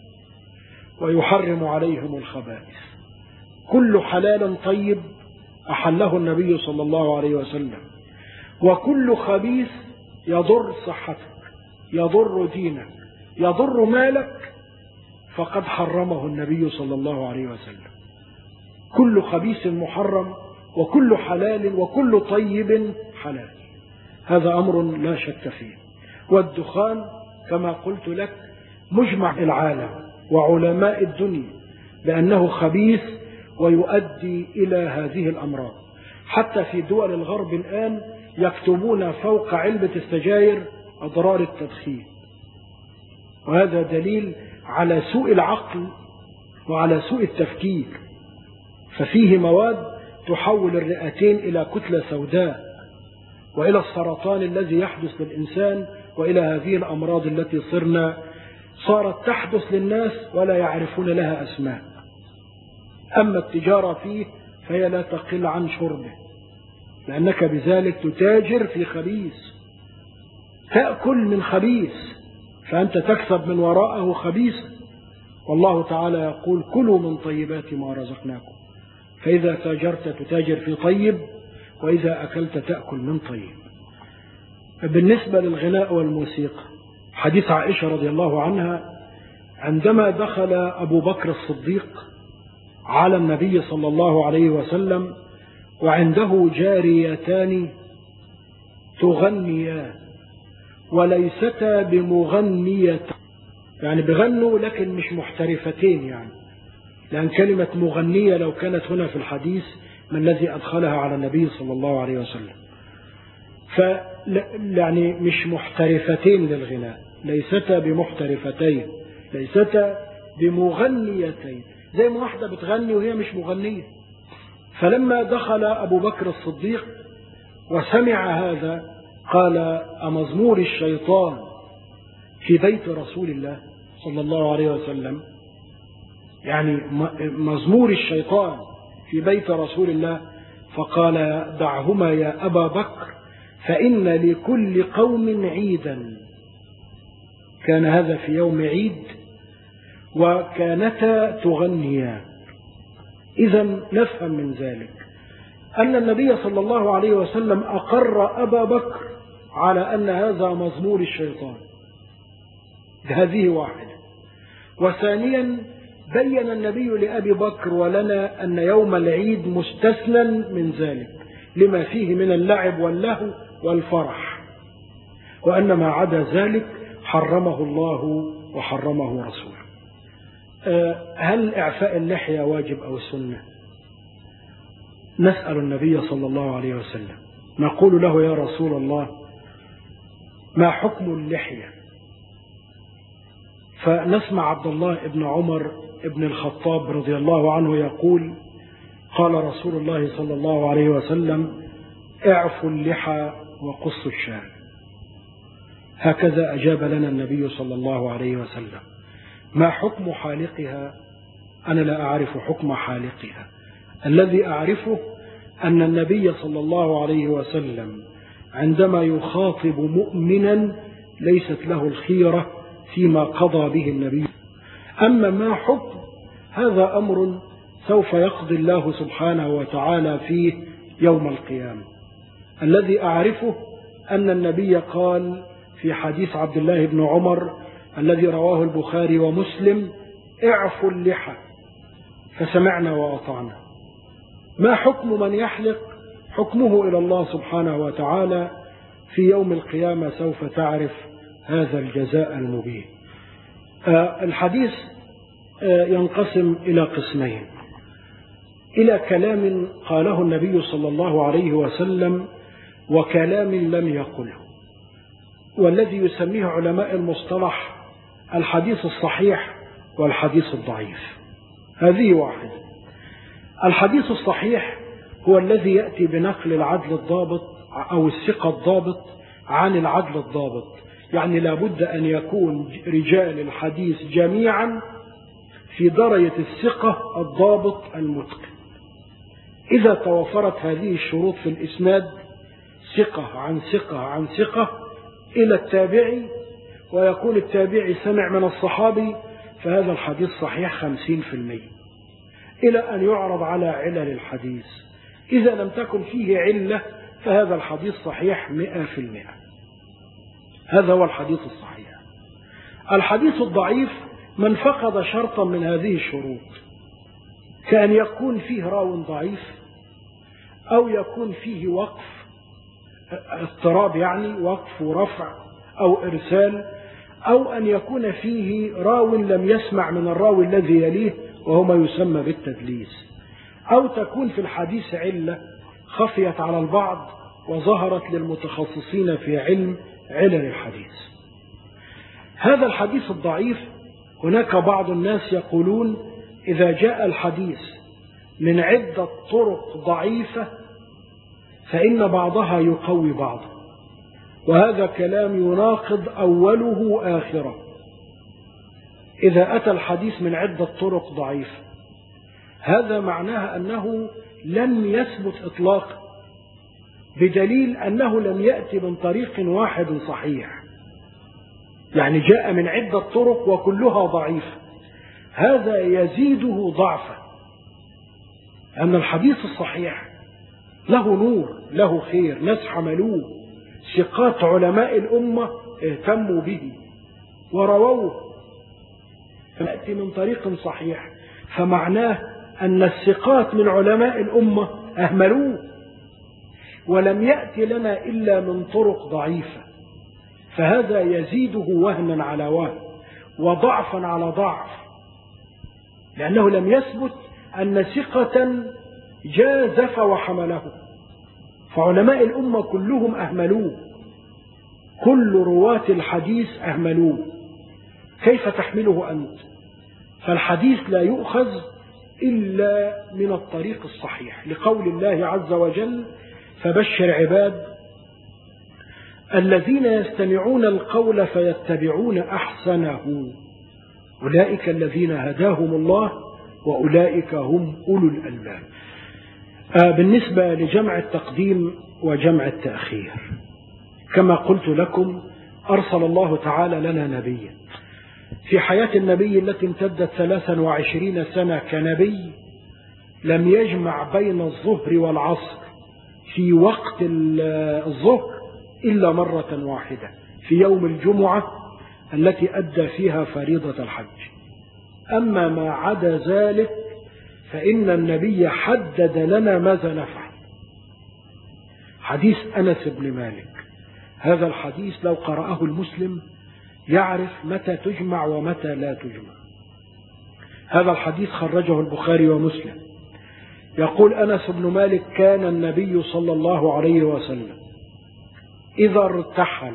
Speaker 1: ويحرم عليهم الخبائث. كل حلال طيب أحله النبي صلى الله عليه وسلم، وكل خبيث يضر صحتك يضر دينك يضر مالك فقد حرمه النبي صلى الله عليه وسلم. كل خبيث محرم وكل حلال وكل طيب حلال، هذا أمر لا شك فيه. والدخان كما قلت لك مجمع العالم وعلماء الدنيا لأنه خبيث ويؤدي إلى هذه الأمراض. حتى في دول الغرب الآن يكتبون فوق علبة السجاير أضرار التدخين، وهذا دليل على سوء العقل وعلى سوء التفكير. ففيه مواد تحول الرئتين إلى كتلة سوداء وإلى السرطان الذي يحدث للإنسان وإلى هذه الأمراض التي صارت تحدث للناس ولا يعرفون لها أسماء. أما التجارة فيه فهي لا تقل عن شربه، لأنك بذلك تتاجر في خبيث، تأكل من خبيث، فأنت تكسب من وراءه خبيثا. والله تعالى يقول كلوا من طيبات ما رزقناكم، فإذا تاجرت تتاجر في طيب، وإذا أكلت تأكل من طيب. بالنسبة للغناء والموسيقى، حديث عائشة رضي الله عنها عندما دخل أبو بكر الصديق على النبي صلى الله عليه وسلم وعنده جاريتان تغنيان وليستا بمغنية، يعني بغنوا لكن مش محترفتين، يعني لأن كلمة مغنية لو كانت هنا في الحديث من الذي أدخلها على النبي صلى الله عليه وسلم، يعني مش محترفتين للغناء، ليستا بمحترفتين، ليستا بمغنيتين، زي ما واحدة بتغني وهي مش مغنية. فلما دخل أبو بكر الصديق وسمع هذا قال أمزمور الشيطان في بيت رسول الله صلى الله عليه وسلم؟ يعني مزمور الشيطان في بيت رسول الله، فقال دعهما يا أبا بكر فإن لكل قوم عيدا. كان هذا في يوم عيد وكانتا تغنيان. إذن نفهم من ذلك أن النبي صلى الله عليه وسلم أقر أبا بكر على أن هذا مزمور الشيطان. هذه واحدة. وثانيا بين النبي لأبي بكر ولنا أن يوم العيد مستثنى من ذلك لما فيه من اللعب واللهو والفرح، وأن ما عدا ذلك حرمه الله وحرمه رسوله. هل إعفاء اللحية واجب أو سنة؟ نسأل النبي صلى الله عليه وسلم، نقول له يا رسول الله ما حكم اللحية؟ فنسمع عبد الله بن عمر بن الخطاب رضي الله عنه يقول قال رسول الله صلى الله عليه وسلم اعفوا اللحى وقصوا الشارب. هكذا أجاب لنا النبي صلى الله عليه وسلم. ما حكم حالقها؟ أنا لا أعرف حكم حالقها. الذي أعرفه أن النبي صلى الله عليه وسلم عندما يخاطب مؤمنا ليست له الخيرة فيما قضى به النبي. أما ما حكم هذا أمر سوف يقضي الله سبحانه وتعالى فيه يوم القيامة. الذي أعرفه أن النبي قال في حديث عبد الله بن عمر الذي رواه البخاري ومسلم اعفوا اللحى، فسمعنا وأطعنا. ما حكم من يحلق؟ حكمه إلى الله سبحانه وتعالى في يوم القيامة، سوف تعرف هذا الجزاء المبين. الحديث ينقسم إلى قسمين: إلى كلام قاله النبي صلى الله عليه وسلم وكلام لم يقله، والذي يسميه علماء المصطلح الحديث الصحيح والحديث الضعيف. هذه واحدة. الحديث الصحيح هو الذي يأتي بنقل العدل الضابط أو الثقة الضابط عن العدل الضابط، يعني لابد أن يكون رجال الحديث جميعا في درجة الثقة الضابط المتقن. إذا توفرت هذه الشروط في الإسناد، ثقة عن ثقة عن ثقة إلى التابعي، ويكون التابعي سمع من الصحابي، فهذا الحديث صحيح 50%. إلى أن يعرض على علل الحديث، إذا لم تكن فيه علة فهذا الحديث صحيح 100%. هذا هو الحديث الصحيح. الحديث الضعيف من فقد شرطا من هذه الشروط، كأن يكون فيه راو ضعيف، أو يكون فيه وقف اضطراب، يعني وقف ورفع أو إرسال، أو أن يكون فيه راو لم يسمع من الراوي الذي يليه وهو ما يسمى بالتدليس، أو تكون في الحديث علة خفيت على البعض وظهرت للمتخصصين في علم علل الحديث. هذا الحديث الضعيف هناك بعض الناس يقولون إذا جاء الحديث من عدة طرق ضعيفة فإن بعضها يقوي بعضا، وهذا كلام يناقض أوله آخره. إذا أتى الحديث من عدة طرق ضعيفة هذا معناها أنه لم يثبت إطلاقا، بدليل أنه لم يأتي من طريق واحد صحيح، يعني جاء من عدة طرق وكلها ضعيفة، هذا يزيده ضعفا. أن الحديث الصحيح له نور، له خير، ناس حملوه، ثقات علماء الأمة اهتموا به ورووه، فيأتي من طريق صحيح، فمعناه أن الثقات من علماء الأمة أهملوه، ولم يأتي لنا إلا من طرق ضعيفة، فهذا يزيده وهنا على وهن وضعفا على ضعف، لأنه لم يثبت أن ثقة جازف وحمله، فعلماء الأمة كلهم أهملوه، كل رواة الحديث أهملوه، كيف تحمله أنت؟ فالحديث لا يؤخذ إلا من الطريق الصحيح، لقول الله عز وجل فبشر عباد الذين يستمعون القول فيتبعون أحسنه أولئك الذين هداهم الله وأولئك هم أولو الألباب. بالنسبة لجمع التقديم وجمع التأخير، كما قلت لكم أرسل الله تعالى لنا نبيا في حياة النبي التي امتدت 23 سنة كنبي، لم يجمع بين الظهر والعصر في وقت الظهر إلا مرة واحدة في يوم الجمعة التي أدى فيها فريضة الحج. أما ما عدا ذلك فإن النبي حدد لنا ماذا نفعل. حديث أنس بن مالك، هذا الحديث لو قرأه المسلم يعرف متى تجمع ومتى لا تجمع. هذا الحديث خرجه البخاري ومسلم. يقول أنس بن مالك: كان النبي صلى الله عليه وسلم إذا ارتحل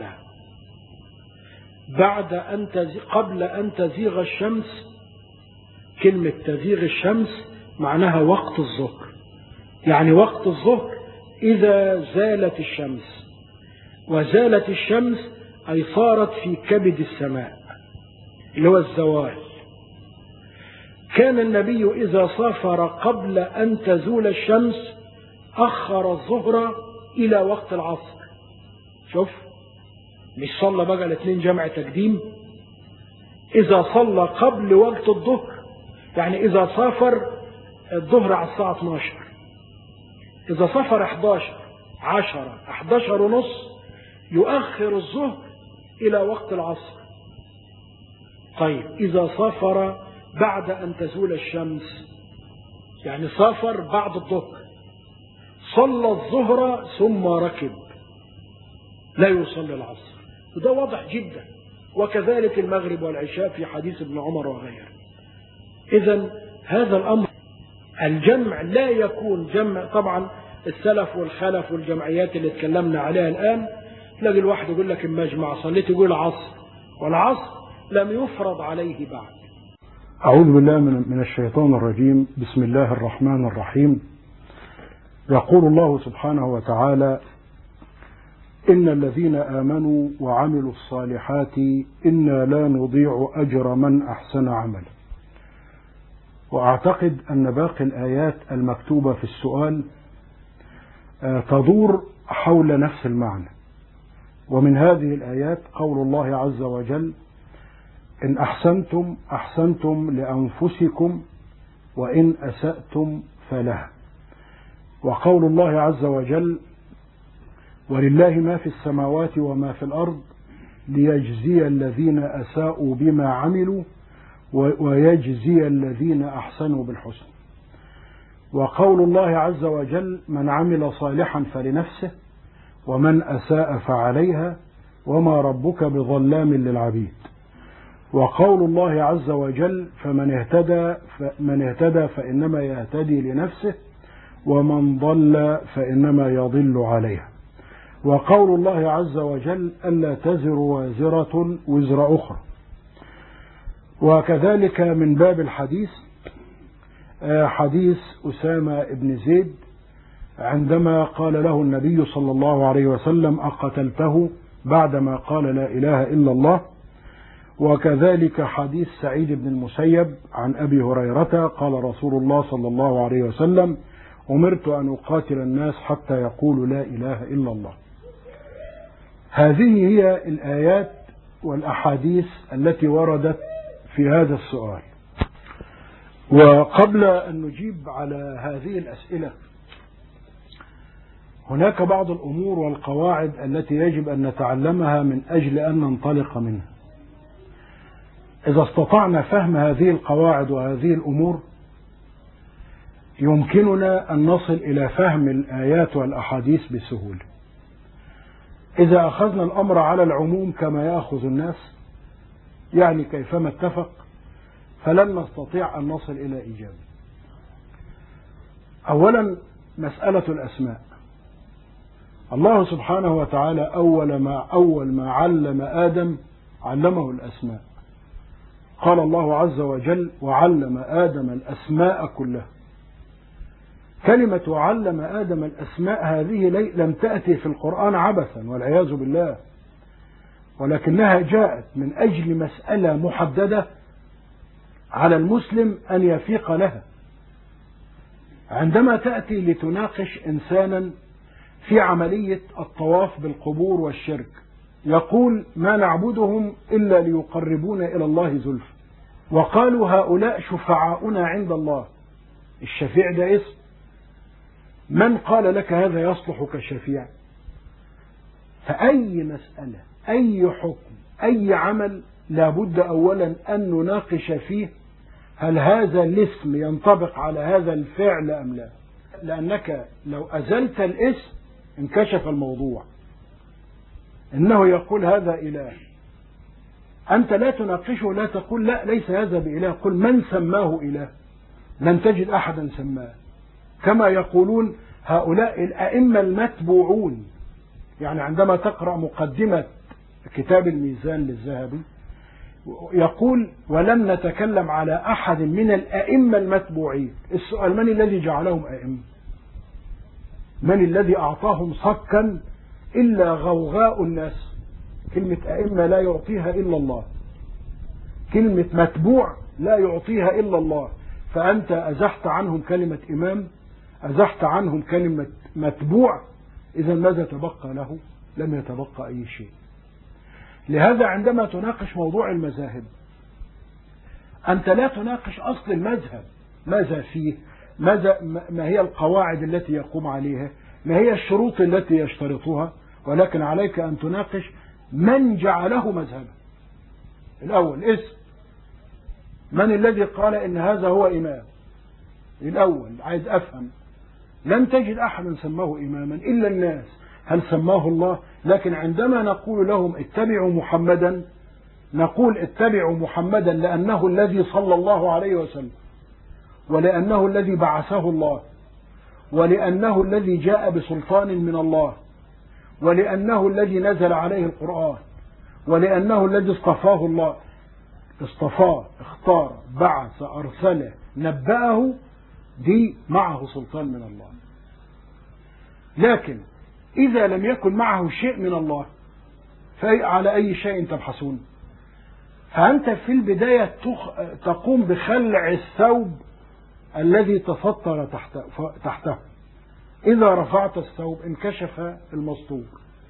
Speaker 1: قبل أن تزيغ الشمس. كلمة تزيغ الشمس معناها وقت الظهر، يعني وقت الظهر إذا زالت الشمس، وزالت الشمس أي صارت في كبد السماء اللي هو الزوال. كان النبي إذا سافر قبل أن تزول الشمس أخر الظهر إلى وقت العصر. شوف، مش صلى بقى الاثنين جمع تقديم. إذا صلى قبل وقت الظهر، يعني إذا سافر الظهر على الساعة 12، إذا سافر 11 10 11 ونص يؤخر الظهر إلى وقت العصر. طيب إذا سافر بعد أن تزول الشمس، يعني سافر بعد الظهر، صلى الظهر ثم ركب، لا يصلي العصر، وده واضح جدا. وكذلك المغرب والعشاء في حديث ابن عمر وغيره. إذن هذا الأمر الجمع لا يكون جمع. طبعا السلف والخلف والجمعيات اللي اتكلمنا عليها الآن، تلاقي الواحد يقول لك اما اجمع صليت يقول عصر، والعصر لم يفرض عليه بعد.
Speaker 2: أعوذ بالله من الشيطان الرجيم. بسم الله الرحمن الرحيم. يقول الله سبحانه وتعالى: إن الذين آمنوا وعملوا الصالحات إنا لا نضيع أجر من أحسن عملا. وأعتقد أن باقي الآيات المكتوبة في السؤال تدور حول نفس المعنى. ومن هذه الآيات قول الله عز وجل: إن أحسنتم أحسنتم لأنفسكم وإن أسأتم فلها. وقول الله عز وجل: ولله ما في السماوات وما في الأرض ليجزي الذين أساءوا بما عملوا ويجزي الذين أحسنوا بالحسن. وقول الله عز وجل: من عمل صالحا فلنفسه ومن أساء فعليها وما ربك بظلام للعبيد. وقول الله عز وجل: فمن اهتدى فإنما يهتدي لنفسه ومن ضل فإنما يضل عليها. وقول الله عز وجل: ألا تزر وازرة وزر أخرى. وكذلك من باب الحديث حديث أسامة بن زيد عندما قال له النبي صلى الله عليه وسلم: أقتلته بعدما قال لا إله إلا الله. وكذلك حديث سعيد بن المسيب عن أبي هريرة قال رسول الله صلى الله عليه وسلم: أمرت أن أقاتل الناس حتى يقولوا لا إله إلا الله. هذه هي الآيات والأحاديث التي وردت في هذا السؤال. وقبل أن نجيب على هذه الأسئلة هناك بعض الأمور والقواعد التي يجب أن نتعلمها من أجل أن ننطلق منها. إذا استطعنا فهم هذه القواعد وهذه الأمور يمكننا أن نصل إلى فهم الآيات والأحاديث بسهولة. إذا أخذنا الأمر على العموم كما يأخذ الناس، يعني كيفما اتفق، فلن نستطيع أن نصل إلى إجابة. أولا مسألة الأسماء. الله سبحانه وتعالى أول ما علم آدم علمه الأسماء. قال الله عز وجل: وعلم آدم الأسماء كلها. كلمة وعلم آدم الأسماء هذه لم تأتي في القرآن عبثا والعياذ بالله، ولكنها جاءت من أجل مسألة محددة على المسلم أن يفيق لها. عندما تأتي لتناقش إنسانا في عملية الطواف بالقبور والشرك، يقول ما نعبدهم إلا ليقربونا إلى الله زلفى، وقالوا هؤلاء شفعاؤنا عند الله. الشفيع ده اسم، من قال لك هذا يصلح كشفيع؟ فأي مسألة، أي حكم، أي عمل، لابد أولا أن نناقش فيه هل هذا الاسم ينطبق على هذا الفعل أم لا، لأنك لو أزلت الاسم انكشف الموضوع. إنه يقول هذا إله، أنت لا تناقشه، لا تقول لا ليس هذا بإله، قل من سماه إله، لن تجد أحدا سماه. كما يقولون هؤلاء الأئمة المتبوعون، يعني عندما تقرأ مقدمة كتاب الميزان للذهبي يقول ولم نتكلم على أحد من الأئمة المتبوعين. السؤال من الذي جعلهم أئمة؟ من الذي أعطاهم صكا إلا غوغاء الناس؟ كلمة أئمة لا يعطيها إلا الله، كلمة متبوع لا يعطيها إلا الله. فأنت أزحت عنهم كلمة إمام، أزحت عنهم كلمة متبوع، إذا ماذا تبقى له؟ لم يتبقى أي شيء. لهذا عندما تناقش موضوع المذاهب أنت لا تناقش أصل المذهب، ماذا فيه، ما هي القواعد التي يقوم عليها، ما هي الشروط التي يشترطها، ولكن عليك أن تناقش من جعله مذهبا. الأول اسم، من الذي قال إن هذا هو إمام؟ الأول عايز أفهم. لن تجد أحدا سماه إماما إلا الناس. هل سماه الله؟ لكن عندما نقول لهم اتبعوا محمدا، نقول اتبعوا محمدا لأنه الذي صلى الله عليه وسلم، ولأنه الذي بعثه الله، ولأنه الذي جاء بسلطان من الله، ولأنه الذي نزل عليه القرآن، ولأنه الذي اصطفاه الله، اصطفاه، اختار، بعث، أرسله، نبأه، دي معه سلطان من الله. لكن إذا لم يكن معه شيء من الله فعلى أي شيء تبحثون؟ فأنت في البداية تقوم بخلع الثوب الذي تفطر تحته. إذا رفعت الثوب انكشف المستور.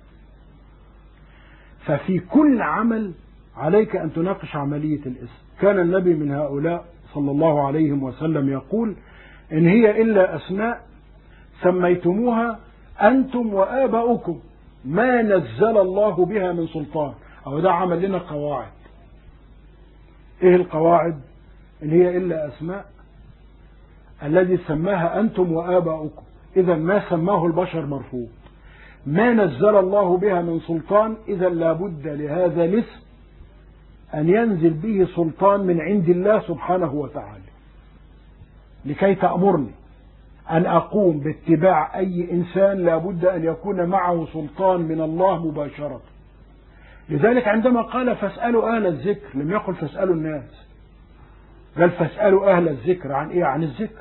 Speaker 2: ففي كل عمل عليك أن تناقش عملية الاسم. كان النبي من هؤلاء صلى الله عليه وسلم يقول إن هي إلا أسماء سميتموها أنتم وآباؤكم ما نزل الله بها من سلطان. أو ده عمل لنا قواعد. إيه القواعد؟ إن هي إلا أسماء الذي سماها أنتم وآباؤكم، إذا ما سماه البشر مرفوض. ما نزل الله بها من سلطان، إذا لابد لهذا الاسم أن ينزل به سلطان من عند الله سبحانه وتعالى لكي تأمرني أن أقوم باتباع أي إنسان. لابد أن يكون معه سلطان من الله مباشرة. لذلك عندما قال فاسألوا أهل الذكر لم يقل فاسألوا الناس، بل فاسألوا أهل الذكر. عن إيه؟ عن الذكر.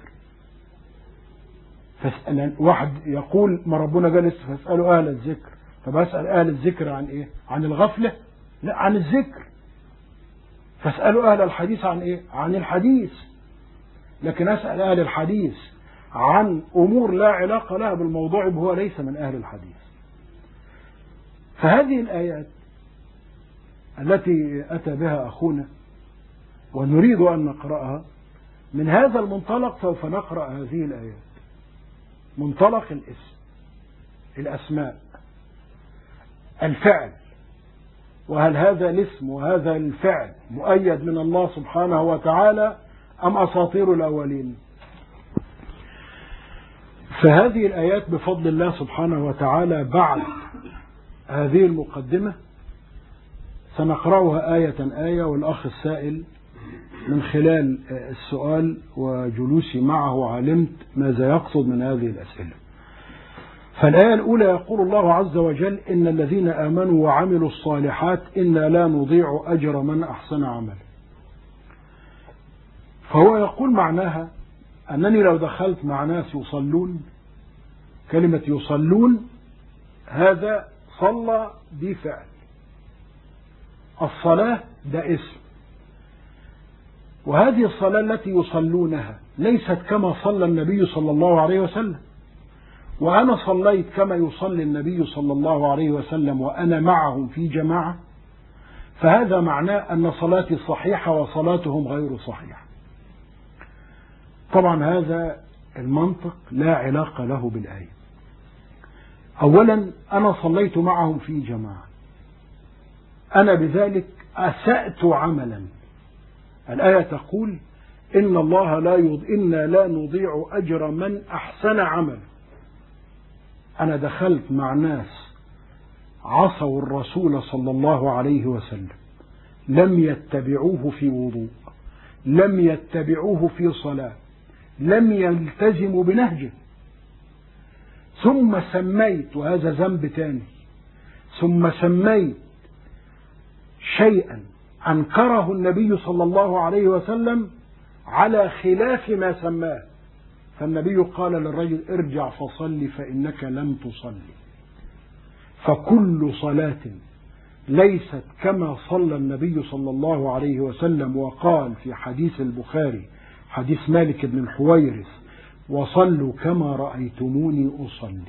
Speaker 2: واحد يقول ما ربنا قال فاسألوا أهل الذكر، طب أسأل أهل الذكر عن إيه؟ عن الغفلة؟ لا، عن الذكر. فاسألوا أهل الحديث عن إيه؟ عن الحديث. لكن أسأل أهل الحديث عن أمور لا علاقة لها بالموضوع هو ليس من أهل الحديث. فهذه الآيات التي أتى بها أخونا ونريد أن نقرأها من هذا المنطلق. سوف نقرأ هذه الآيات منطلق الاسم، الأسماء، الفعل، وهل هذا الاسم وهذا الفعل مؤيد من الله سبحانه وتعالى أم أساطير الأولين. فهذه الآيات بفضل الله سبحانه وتعالى بعد هذه المقدمة سنقرأها آية آية، والأخ السائل من خلال السؤال وجلوسي معه علمت ماذا يقصد من هذه الأسئلة. فالآية الأولى يقول الله عز وجل إن الذين آمنوا وعملوا الصالحات إنا لا نضيع أجر من أحسن عملا. فهو يقول معناها أنني لو دخلت مع ناس يصلون، كلمة يصلون هذا صلى دي فعل، الصلاة ده اسم، وهذه الصلاة التي يصلونها ليست كما صلى النبي صلى الله عليه وسلم، وأنا صليت كما يصلي النبي صلى الله عليه وسلم وأنا معهم في جماعة، فهذا معناه أن صلاتي صحيحة وصلاتهم غير صحيحة. طبعا هذا المنطق لا علاقة له بالآية. أولا أنا صليت معهم في جماعة، أنا بذلك أسأت عملا. الآية تقول إن الله إنا لا نضيع أجر من أحسن عملا. أنا دخلت مع ناس عصوا الرسول صلى الله عليه وسلم، لم يتبعوه في وضوء، لم يتبعوه في صلاة، لم يلتزموا بنهجه، ثم سميت، وهذا ذنب تاني، ثم سميت شيئا أنكره النبي صلى الله عليه وسلم على خلاف ما سماه، فالنبي قال للرجل ارجع فصل فإنك لم تصلي. فكل صلاة ليست كما صلى النبي صلى الله عليه وسلم، وقال في حديث البخاري حديث مالك بن الحويرث وصلوا كما رأيتموني أصلي،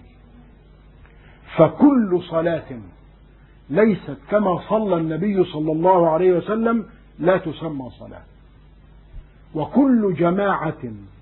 Speaker 2: فكل صلاة ليست كما صلى النبي صلى الله عليه وسلم لا تسمى صلاة، وكل جماعة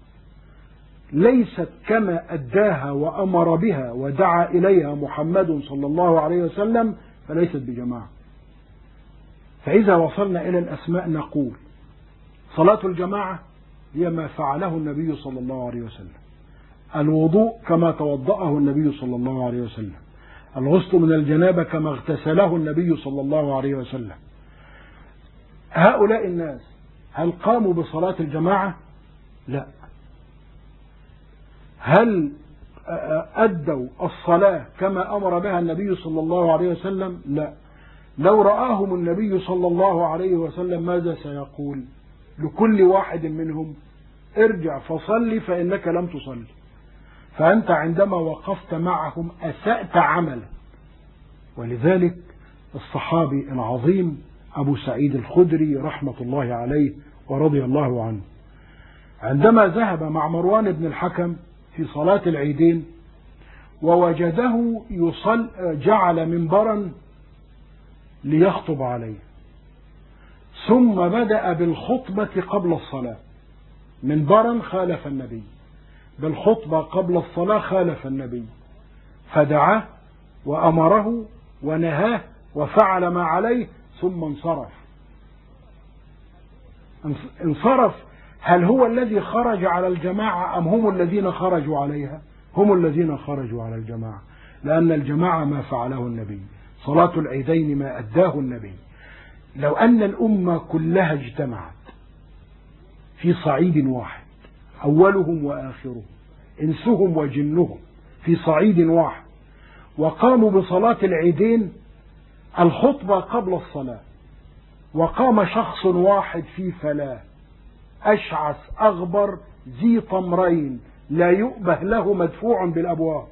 Speaker 2: ليست كما أداها وأمر بها ودعا إليها محمد صلى الله عليه وسلم فليست بجماعة. فإذا وصلنا إلى الأسماء نقول صلاة الجماعة هي ما فعله النبي صلى الله عليه وسلم، الوضوء كما توضأه النبي صلى الله عليه وسلم، الغسل من الجنابة كما اغتسله النبي صلى الله عليه وسلم. هؤلاء الناس هل قاموا بصلاة الجماعة؟ لا. هل أدوا الصلاة كما أمر بها النبي صلى الله عليه وسلم؟ لا. لو رآهم النبي صلى الله عليه وسلم ماذا سيقول لكل واحد منهم؟ ارجع فصلي فإنك لم تصلي. فأنت عندما وقفت معهم أسأت عملا. ولذلك الصحابي العظيم أبو سعيد الخدري رحمة الله عليه ورضي الله عنه عندما ذهب مع مروان بن الحكم في صلاة العيدين ووجده جعل منبرا ليخطب عليه، ثم بدأ بالخطبة قبل الصلاة. منبرا خالف النبي، بالخطبة قبل الصلاة خالف النبي، فدعاه وأمره ونهاه وفعل ما عليه ثم انصرف. هل هو الذي خرج على الجماعة أم هم الذين خرجوا عليها؟ هم الذين خرجوا على الجماعة، لأن الجماعة ما فعله النبي، صلاة العيدين ما أداه النبي. لو أن الأمة كلها اجتمعت في صعيد واحد، أولهم وآخرهم إنسهم وجنهم في صعيد واحد، وقاموا بصلاة العيدين الخطبة قبل الصلاة، وقام شخص واحد في فلاة أشعث أغبر ذي طمرين لا يؤبه له مدفوع بالأبواب،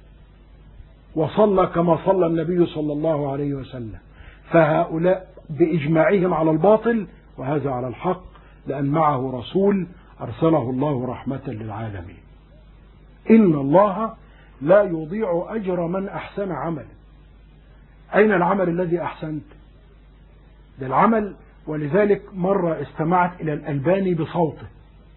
Speaker 2: وصلى كما صلى النبي صلى الله عليه وسلم، فهؤلاء بإجماعهم على الباطل وهذا على الحق، لأن معه رسول أرسله الله رحمة للعالمين. إن الله لا يضيع أجر من أحسن عملا. أين العمل الذي أحسنت؟ ده العمل. ولذلك مرة استمعت إلى الألباني بصوته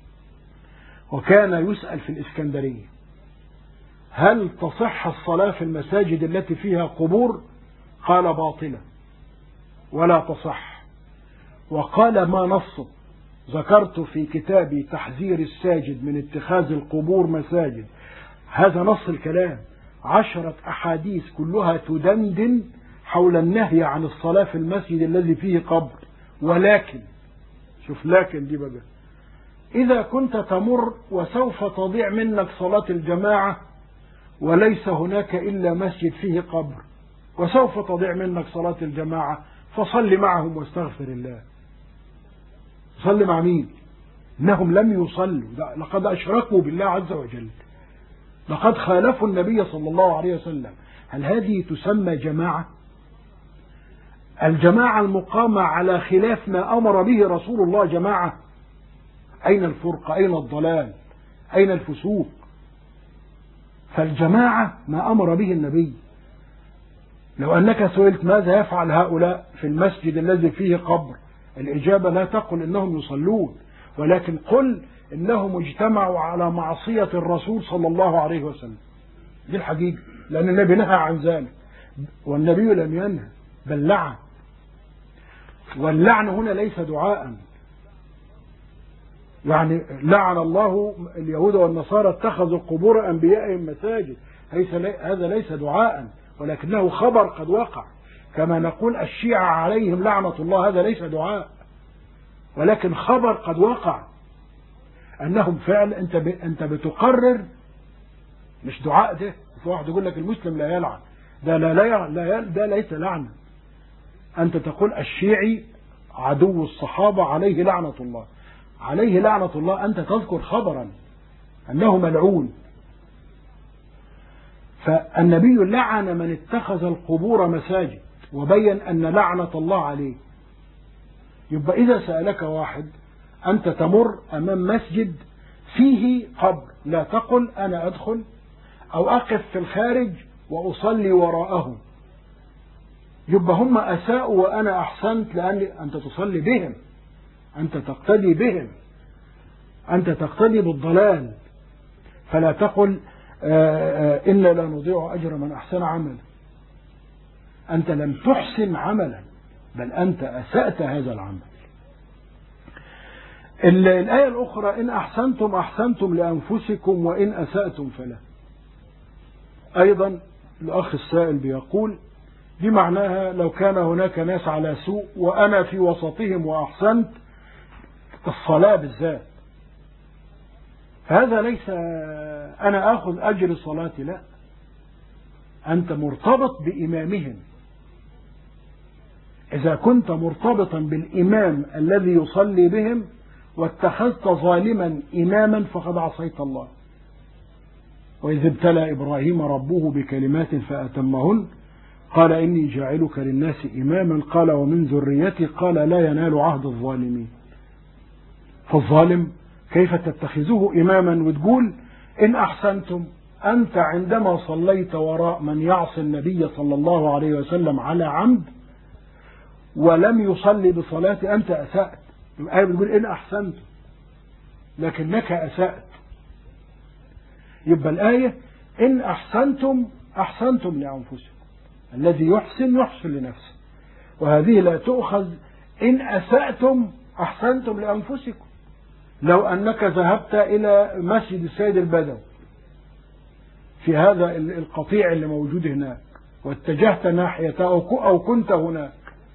Speaker 2: وكان يسأل في الإسكندرية هل تصح الصلاة في المساجد التي فيها قبور؟ قال باطلة ولا تصح. وقال ما نص؟ ذكرت في كتابي تحذير الساجد من اتخاذ القبور مساجد، هذا نص الكلام، 10 أحاديث كلها تدندن حول النهي عن الصلاة في المسجد الذي فيه قبر. ولكن شوف لكن دي بقى، إذا كنت تمر وسوف تضيع منك صلاة الجماعة وليس هناك إلا مسجد فيه قبر، وسوف تضيع منك صلاة الجماعة، فصل معهم واستغفر الله. صل مع مين؟ إنهم لم يصلوا، لقد أشركوا بالله عز وجل، لقد خالفوا النبي صلى الله عليه وسلم. هل هذه تسمى جماعة؟ الجماعة المقامة على خلاف ما أمر به رسول الله جماعة. أين الفرقة؟ أين الضلال؟ أين الفسوق؟ فالجماعة ما أمر به النبي. لو أنك سئلت ماذا يفعل هؤلاء في المسجد الذي فيه قبر، الإجابة لا تقل إنهم يصلون، ولكن قل إنهم اجتمعوا على معصية الرسول صلى الله عليه وسلم. دي الحقيقة، لأن النبي نهى عن ذلك، والنبي لم ينهى بل لعن. واللعن هنا ليس دعاء، يعني لعن الله اليهود والنصارى اتخذوا قبور أنبيائهم مساجد، هذا ليس دعاء ولكنه خبر قد وقع. كما نقول الشيعة عليهم لعنة الله، هذا ليس دعاء ولكن خبر قد وقع أنهم فعل. أنت بتقرر، مش دعاء. ده في واحد يقول لك المسلم لا يلعن، ده ليس لعنة. أنت تقول الشيعي عدو الصحابة عليه لعنة الله، عليه لعنة الله، أنت تذكر خبرا أنه ملعون. فالنبي لعن من اتخذ القبور مساجد وبين أن لعنة الله عليه. يبقى إذا سألك واحد أنت تمر أمام مسجد فيه قبر، لا تقل أنا أدخل أو أقف في الخارج وأصلي وراءهم. يبقى هم أساءوا وأنا أحسنت، لأن أنت تصلي بهم، أنت تقتدي بهم، أنت تقتدي بالضلال. فلا تقل إنا لا نضيع أجر من أحسن عملا. أنت لم تحسن عملا، بل أنت أسأت هذا العمل. الآية الأخرى إن أحسنتم أحسنتم لأنفسكم وإن أسأتم فلا. أيضا الأخ السائل بيقول دي معناها لو كان هناك ناس على سوء وأنا في وسطهم وأحسنت، الصلاة بالذات، هذا ليس أنا أخذ أجر صلاتي، لا، أنت مرتبط بإمامهم. إذا كنت مرتبطا بالإمام الذي يصلي بهم واتخذت ظالما إماما فقد عصيت الله. وإذ ابتلى إبراهيم ربه بكلمات فأتمهن قال إني جاعلك للناس إماما قال ومن ذريتي قال لا ينال عهد الظالمين. فالظالم كيف تتخذه إماما وتقول إن أحسنتم؟ أنت عندما صليت وراء من يعصي النبي صلى الله عليه وسلم على عمد ولم يصلي بصلاة أنت أسأت. الآية بتقول إن أحسنتم، لكنك أسأت. يبقى الآية إن أحسنتم أحسنتم لأنفسكم، الذي يحسن يحسن لنفسه، وهذه لا تؤخذ إن أسأتم أحسنتم لأنفسكم. لو أنك ذهبت إلى مسجد السيد البدوي في هذا القطيع اللي موجود هناك واتجهت ناحيته أو كنت هناك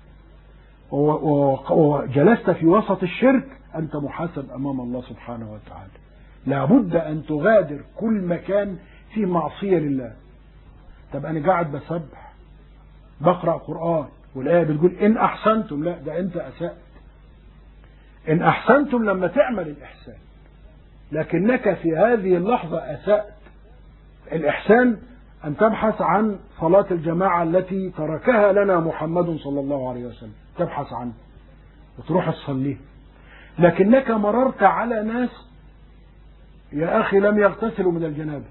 Speaker 2: وجلست في وسط الشرك، أنت محاسب أمام الله سبحانه وتعالى. لابد أن تغادر كل مكان فيه معصية لله. طب أنا قاعد بسبح بقرأ قرآن والآية بتقول إن أحسنتم، لا، ده أنت أسأت. إن أحسنتم لما تعمل الإحسان، لكنك في هذه اللحظة أسأت. الإحسان أن تبحث عن صلاة الجماعة التي تركها لنا محمد صلى الله عليه وسلم، تبحث عنه وتروح تصليه. لكنك مررت على ناس يا أخي لم يغتسلوا من الجنابة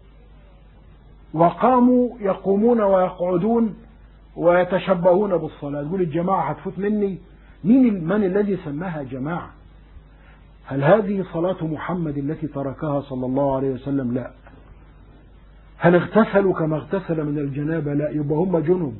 Speaker 2: وقاموا يقومون ويقعدون ويتشبهون بالصلاة، تقول الجماعة هتفوت مني. من الذي سماها جماعة؟ هل هذه صلاة محمد التي تركها صلى الله عليه وسلم؟ لا. هل اغتسلوا كما اغتسل من الجنابة؟ لا، يبقى هم جنب.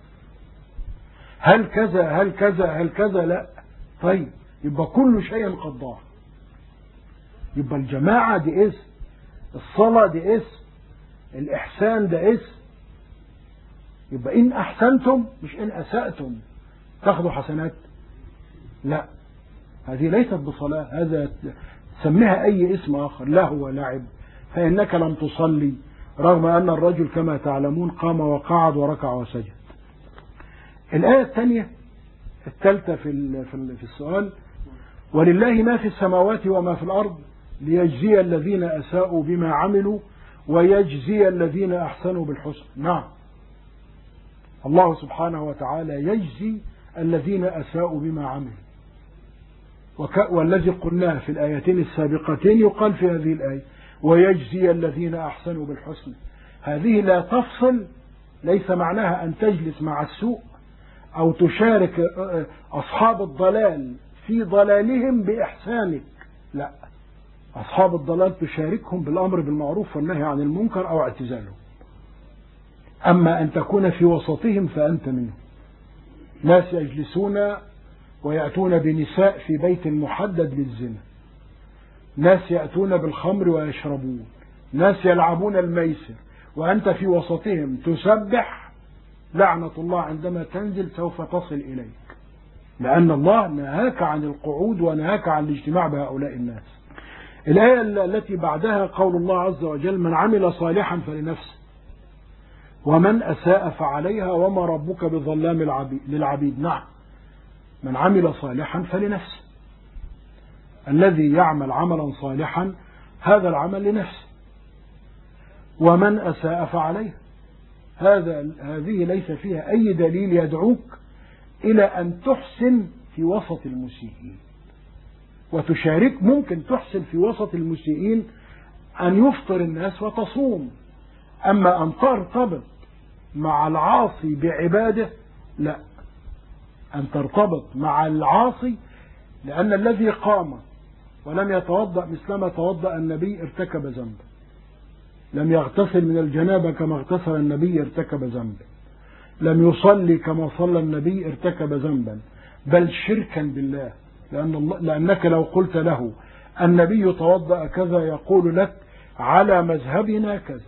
Speaker 2: هل كذا هل كذا هل كذا؟ لا. طيب يبقى كل شيء قد ضاع. يبقى الجماعة دي اسم، الصلاة دي اسم، الإحسان ده اسم. يبقى إن أحسنتم مش إن أسأتم تاخذوا حسنات، لا، هذه ليست بصلاة، هذا سميها أي اسم آخر، لهو ولعب، فإنك لم تصلي رغم أن الرجل كما تعلمون قام وقعد وركع وسجد. الآية الثانية الثالثة في السؤال ولله ما في السماوات وما في الأرض ليجزي الذين أساءوا بما عملوا ويجزي الذين أحسنوا بالحسن. نعم، الله سبحانه وتعالى يجزي الذين أساءوا بما عملوا والذي قلناه في الآيتين السابقتين يقال في هذه الآية ويجزي الذين أحسنوا بالحسنى. هذه لا تفصل، ليس معناها أن تجلس مع السوء أو تشارك أصحاب الضلال في ضلالهم بإحسانك، لا، أصحاب الضلال تشاركهم بالأمر بالمعروف والنهي عن المنكر أو اعتزالهم. أما أن تكون في وسطهم فأنت منهم. ناس يجلسون ويأتون بنساء في بيت محدد للزنا، ناس يأتون بالخمر ويشربون، ناس يلعبون الميسر، وأنت في وسطهم تسبح، لعنة الله عندما تنزل سوف تصل إليك، لأن الله نهاك عن القعود ونهاك عن الاجتماع بهؤلاء الناس. الآية التي بعدها قول الله عز وجل من عمل صالحا فلنفسه ومن أساء فعليها وما ربك بظلام للعبيد. نعم، من عمل صالحا فلنفسه، الذي يعمل عملا صالحا هذا العمل لنفسه، ومن أساء فعليها. هذه ليس فيها أي دليل يدعوك إلى أن تحسن في وسط المسيئين وتشارك. ممكن تحسن في وسط المسيئين أن يفطر الناس وتصوم، أما أن ترتبط مع العاصي بعباده لا، أن ترتبط مع العاصي، لأن الذي قام ولم يتوضأ مثلما توضأ النبي ارتكب ذنبا، لم يغتسل من الجنابة كما اغتسل النبي ارتكب ذنبا، لم يصلي كما صلى النبي ارتكب ذنبا، بل شركا بالله، لأنك لو قلت له النبي توضأ كذا يقول لك على مذهبنا كذا،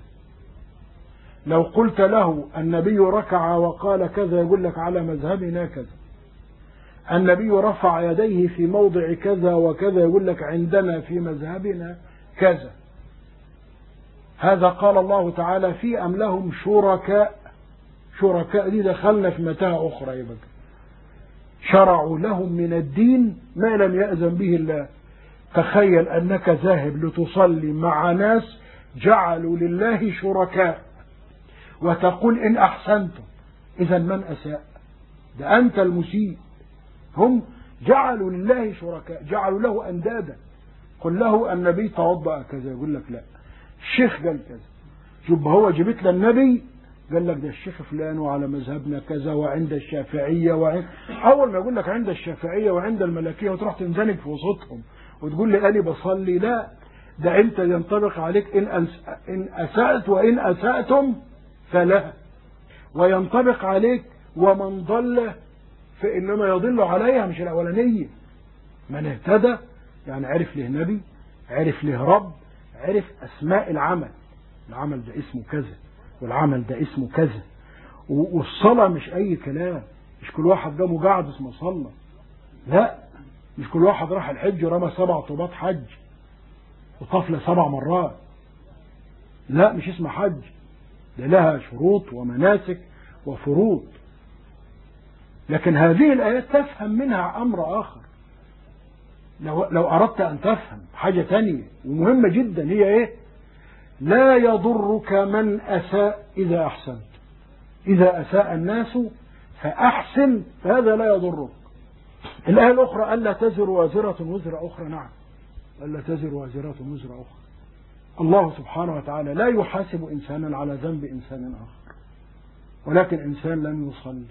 Speaker 2: لو قلت له النبي ركع وقال كذا يقول لك على مذهبنا كذا، النبي رفع يديه في موضع كذا وكذا يقول لك عندنا في مذهبنا كذا. هذا قال الله تعالى في أم لهم شركاء. شركاء دي دخلنا في متاهة أخرى، يبقى شرعوا لهم من الدين ما لم يأذن به الله. تخيل أنك ذاهب لتصلي مع ناس جعلوا لله شركاء وتقول إن أحسنتم، إذا من أساء؟ ده أنت المسيء. هم جعلوا لله شركاء، جعلوا له أندادا. قل له النبي توضأ كذا يقول لك لا، الشيخ قال كذا. شوف هو جبت للنبي قال لك ده الشيخ فلان وعلى مذهبنا كذا وعند الشافعية أول ما يقول لك عند الشافعية وعند الملكية وتروح تنزنق في وسطهم وتقول لي أنا بصلي، لا، ده أنت ينطبق عليك إن أسأت وإن أسأتم فلا، وينطبق عليك ومن ضل فإنما يضل عليها، مش الأولانية. من اهتدى يعني عرف له نبي، عرف له رب، عرف أسماء العمل ده اسمه كذا والعمل ده اسمه كذا. والصلاة مش أي كلام، مش كل واحد قام وقعد اسمه صلى، لا، مش كل واحد راح الحج ورمى 7 طوبات حج وطفل 7 مرات، لا، مش اسمه حج، ده لها شروط ومناسك وفروض. لكن هذه الآيات تفهم منها أمر آخر. لو أردت أن تفهم حاجة تانية ومهمة جدا، هي إيه؟ لا يضرك من أساء إذا أحسنت. إذا أساء الناس فأحسن، فهذا لا يضرك. الآية الأخرى ألا تزر وازرة وزر أخرى. نعم، ألا تزر وازرة وزر أخرى. الله سبحانه وتعالى لا يحاسب إنسانا على ذنب إنسان آخر، ولكن إنسان لم يصلي،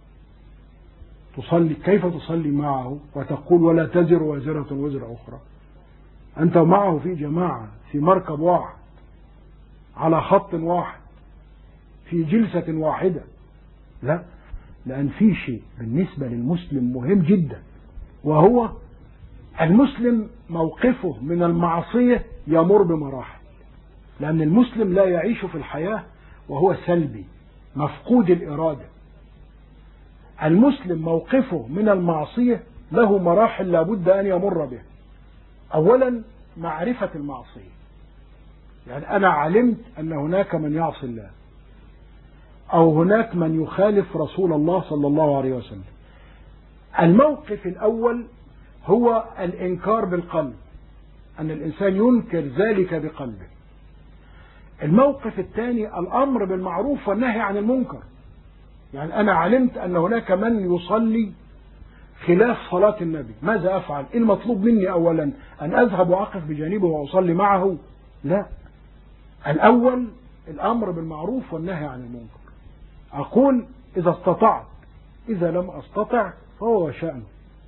Speaker 2: تصلي كيف تصلي معه وتقول ولا تزر وازرة وزر أخرى؟ أنت معه في جماعة، في مركب واحد، على خط واحد، في جلسة واحدة. لا، لأن في شيء بالنسبة للمسلم مهم جدا، وهو المسلم موقفه من المعصية يمر بمراحل. لأن المسلم لا يعيش في الحياة وهو سلبي مفقود الإرادة. المسلم موقفه من المعصية له مراحل لابد أن يمر بها. أولا معرفة المعصية، يعني أنا علمت أن هناك من يعصي الله أو هناك من يخالف رسول الله صلى الله عليه وسلم. الموقف الأول هو الإنكار بالقلب، أن الإنسان ينكر ذلك بقلبه. الموقف الثاني الأمر بالمعروف والنهي عن المنكر، يعني أنا علمت أن هناك من يصلي خلاف صلاة النبي ماذا أفعل؟ إيه المطلوب مني أولا؟ أن أذهب وأقف بجانبه وأصلي معه؟ لا، الأول الأمر بالمعروف والنهي عن المنكر. أقول إذا استطعت، إذا لم أستطع فهو شأنه.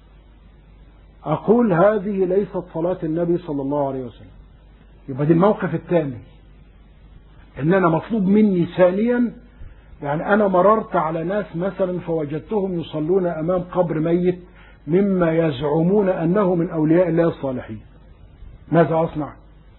Speaker 2: أقول هذه ليست صلاة النبي صلى الله عليه وسلم. يبقى دي الموقف الثاني، إن أنا مطلوب مني ثانيا، يعني أنا مررت على ناس مثلا فوجدتهم يصلون أمام قبر ميت مما يزعمون أنه من أولياء الله الصالحين، ماذا أصنع؟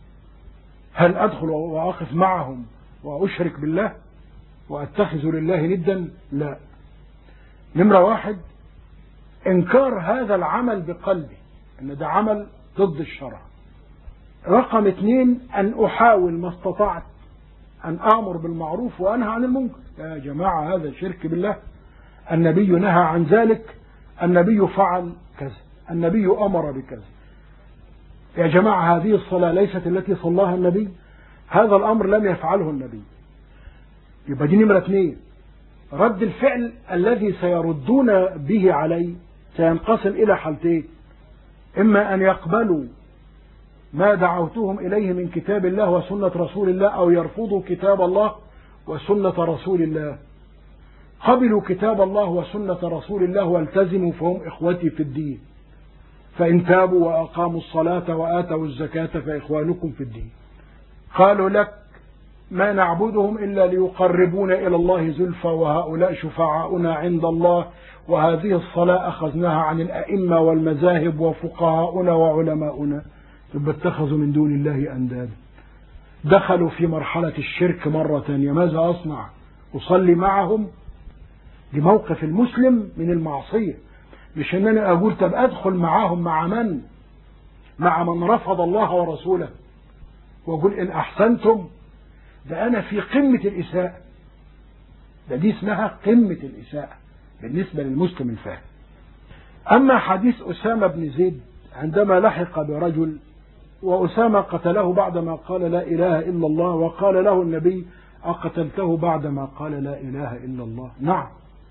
Speaker 2: هل أدخل وأقف معهم وأشرك بالله وأتخذ لله ندا؟ لا. نمرة واحد إنكار هذا العمل بقلبي أن ده عمل ضد الشرع. رقم 2 أن أحاول ما استطعت أن آمر بالمعروف وأنهى عن المنكر. يا جماعة هذا شرك بالله، النبي نهى عن ذلك، النبي فعل كذا، النبي أمر بكذا. يا جماعة هذه الصلاة ليست التي صلاها النبي، هذا الأمر لم يفعله النبي. يبقى دي نمرة 2. رد الفعل الذي سيردون به علي سينقسم إلى حالتين، إما أن يقبلوا ما دعوتهم إليه من كتاب الله وسنة رسول الله، أو يرفضوا كتاب الله وسنة رسول الله. قبلوا كتاب الله وسنة رسول الله والتزموا فهم إخوتي في الدين، فإن تابوا وأقاموا الصلاة وآتوا الزكاة فإخوانكم في الدين. قالوا لك ما نعبدهم إلا ليقربونا إلى الله زلفى وهؤلاء شفعاؤنا عند الله، وهذه الصلاة أخذناها عن الأئمة والمذاهب وفقهاؤنا وعلماؤنا. يبقى اتخذوا من دون الله أندادا، دخلوا في مرحلة الشرك مرة ثانية. ماذا أصنع؟ أصلي معهم؟ لموقف المسلم من المعصية، مش أن أنا أقول طب أدخل معهم مع من؟ مع من رفض الله ورسوله، وأقول إن أحسنتم. ده أنا في قمة الإساءة، ده دي اسمها قمة الإساءة بالنسبة للمسلم الفاهم. أما حديث أسامة بن زيد عندما لحق برجل وأسامة قتله بعدما قال لا إله إلا الله، وقال له النبي أقتلته بعدما قال لا إله إلا الله؟ نعم،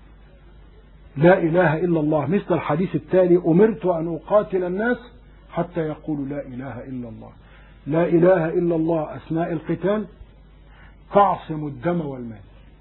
Speaker 2: لا إله إلا الله. مثل الحديث التالي أمرت أن أقاتل الناس حتى يقولوا لا إله إلا الله. لا إله إلا الله أثناء القتال تعصم الدم والمال،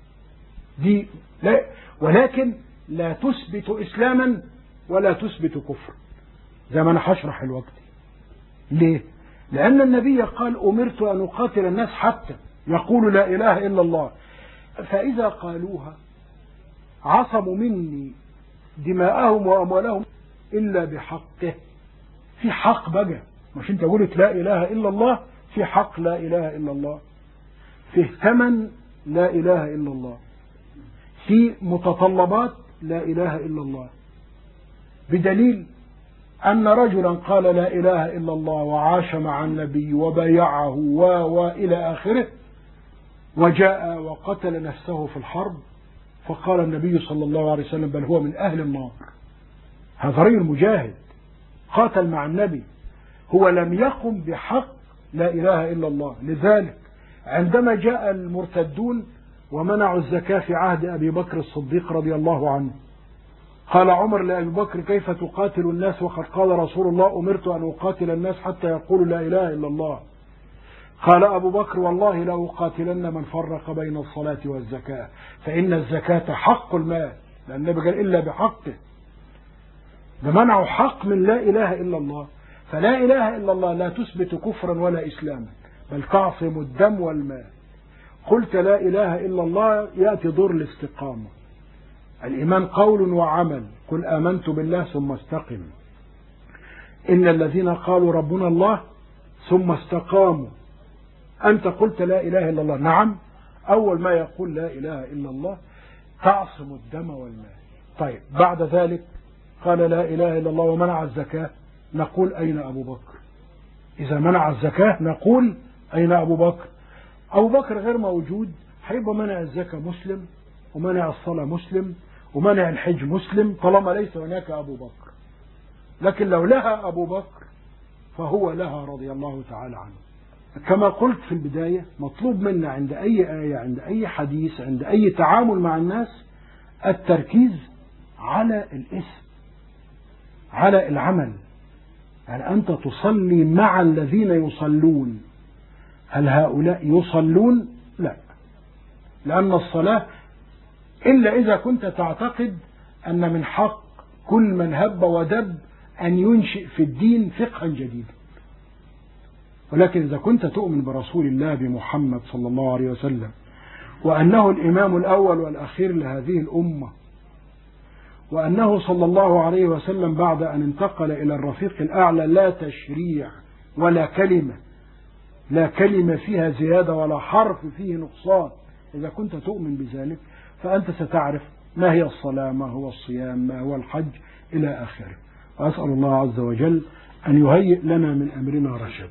Speaker 2: دي لا، ولكن لا تثبت إسلاما ولا تثبت كفر، زي ما أنا هشرح الوقت. ليه؟ لأن النبي قال أمرت أن أقاتل الناس حتى يقولوا لا إله إلا الله، فإذا قالوها عصموا مني دماءهم وأموالهم إلا بحقه. في حق بقى، مش أنت قلت لا إله إلا الله، في حق لا إله إلا الله، في ثمن لا إله إلا الله، في متطلبات لا إله إلا الله. بدليل أن رجلا قال لا إله إلا الله وعاش مع النبي وبايعه وإلى آخره، وجاء وقتل نفسه في الحرب، فقال النبي صلى الله عليه وسلم بل هو من أهل النار. هذا رجل مجاهد قاتل مع النبي، هو لم يقم بحق لا إله إلا الله. لذلك عندما جاء المرتدون ومنعوا الزكاة في عهد أبي بكر الصديق رضي الله عنه، قال عمر لأبي بكر كيف تقاتل الناس وقد قال رسول الله أمرت أن أقاتل الناس حتى يقولوا لا إله إلا الله؟ قال أبو بكر والله لا أقاتلن من فرق بين الصلاة والزكاة، فإن الزكاة حق المال، لأن النبي قال إلا بحقه. بمنعوا حق من لا إله إلا الله. فلا إله إلا الله لا تثبت كفرا ولا إسلاما، بل تعصم الدم والمال. قلت لا إله إلا الله يأتي دور الاستقامة. الإيمان قول وعمل، قل آمنت بالله ثم استقم. إن الذين قالوا ربنا الله ثم استقاموا. أنت قلت لا إله إلا الله، نعم، أول ما يقول لا إله إلا الله تعصم الدم والمال. طيب بعد ذلك قال لا إله إلا الله ومنع الزكاة، نقول أين أبو بكر؟ إذا منع الزكاة نقول أين أبو بكر؟ أبو بكر غير موجود، هيبقى منع الزكاة مسلم، ومنع الصلاة مسلم، ومنع الحج مسلم، طالما ليس هناك أبو بكر. لكن لو لها أبو بكر فهو لها رضي الله تعالى عنه. كما قلت في البداية، مطلوب منا عند أي آية، عند أي حديث، عند أي تعامل مع الناس التركيز على الاسم. على العمل. هل أنت تصلي مع الذين يصلون؟ هل هؤلاء يصلون؟ لا، لأن الصلاة إلا إذا كنت تعتقد أن من حق كل من هب ودب أن ينشئ في الدين فقها جديدا. ولكن إذا كنت تؤمن برسول الله بمحمد صلى الله عليه وسلم وأنه الإمام الأول والأخير لهذه الأمة، وأنه صلى الله عليه وسلم بعد أن انتقل إلى الرفيق الأعلى لا تشريع ولا كلمة، لا كلمة فيها زيادة ولا حرف فيه نقصان، إذا كنت تؤمن بذلك فأنت ستعرف ما هي الصلاة، ما هو الصيام، ما هو الحج إلى آخره. وأسأل الله عز وجل أن يهيئ لنا من أمرنا رشدا.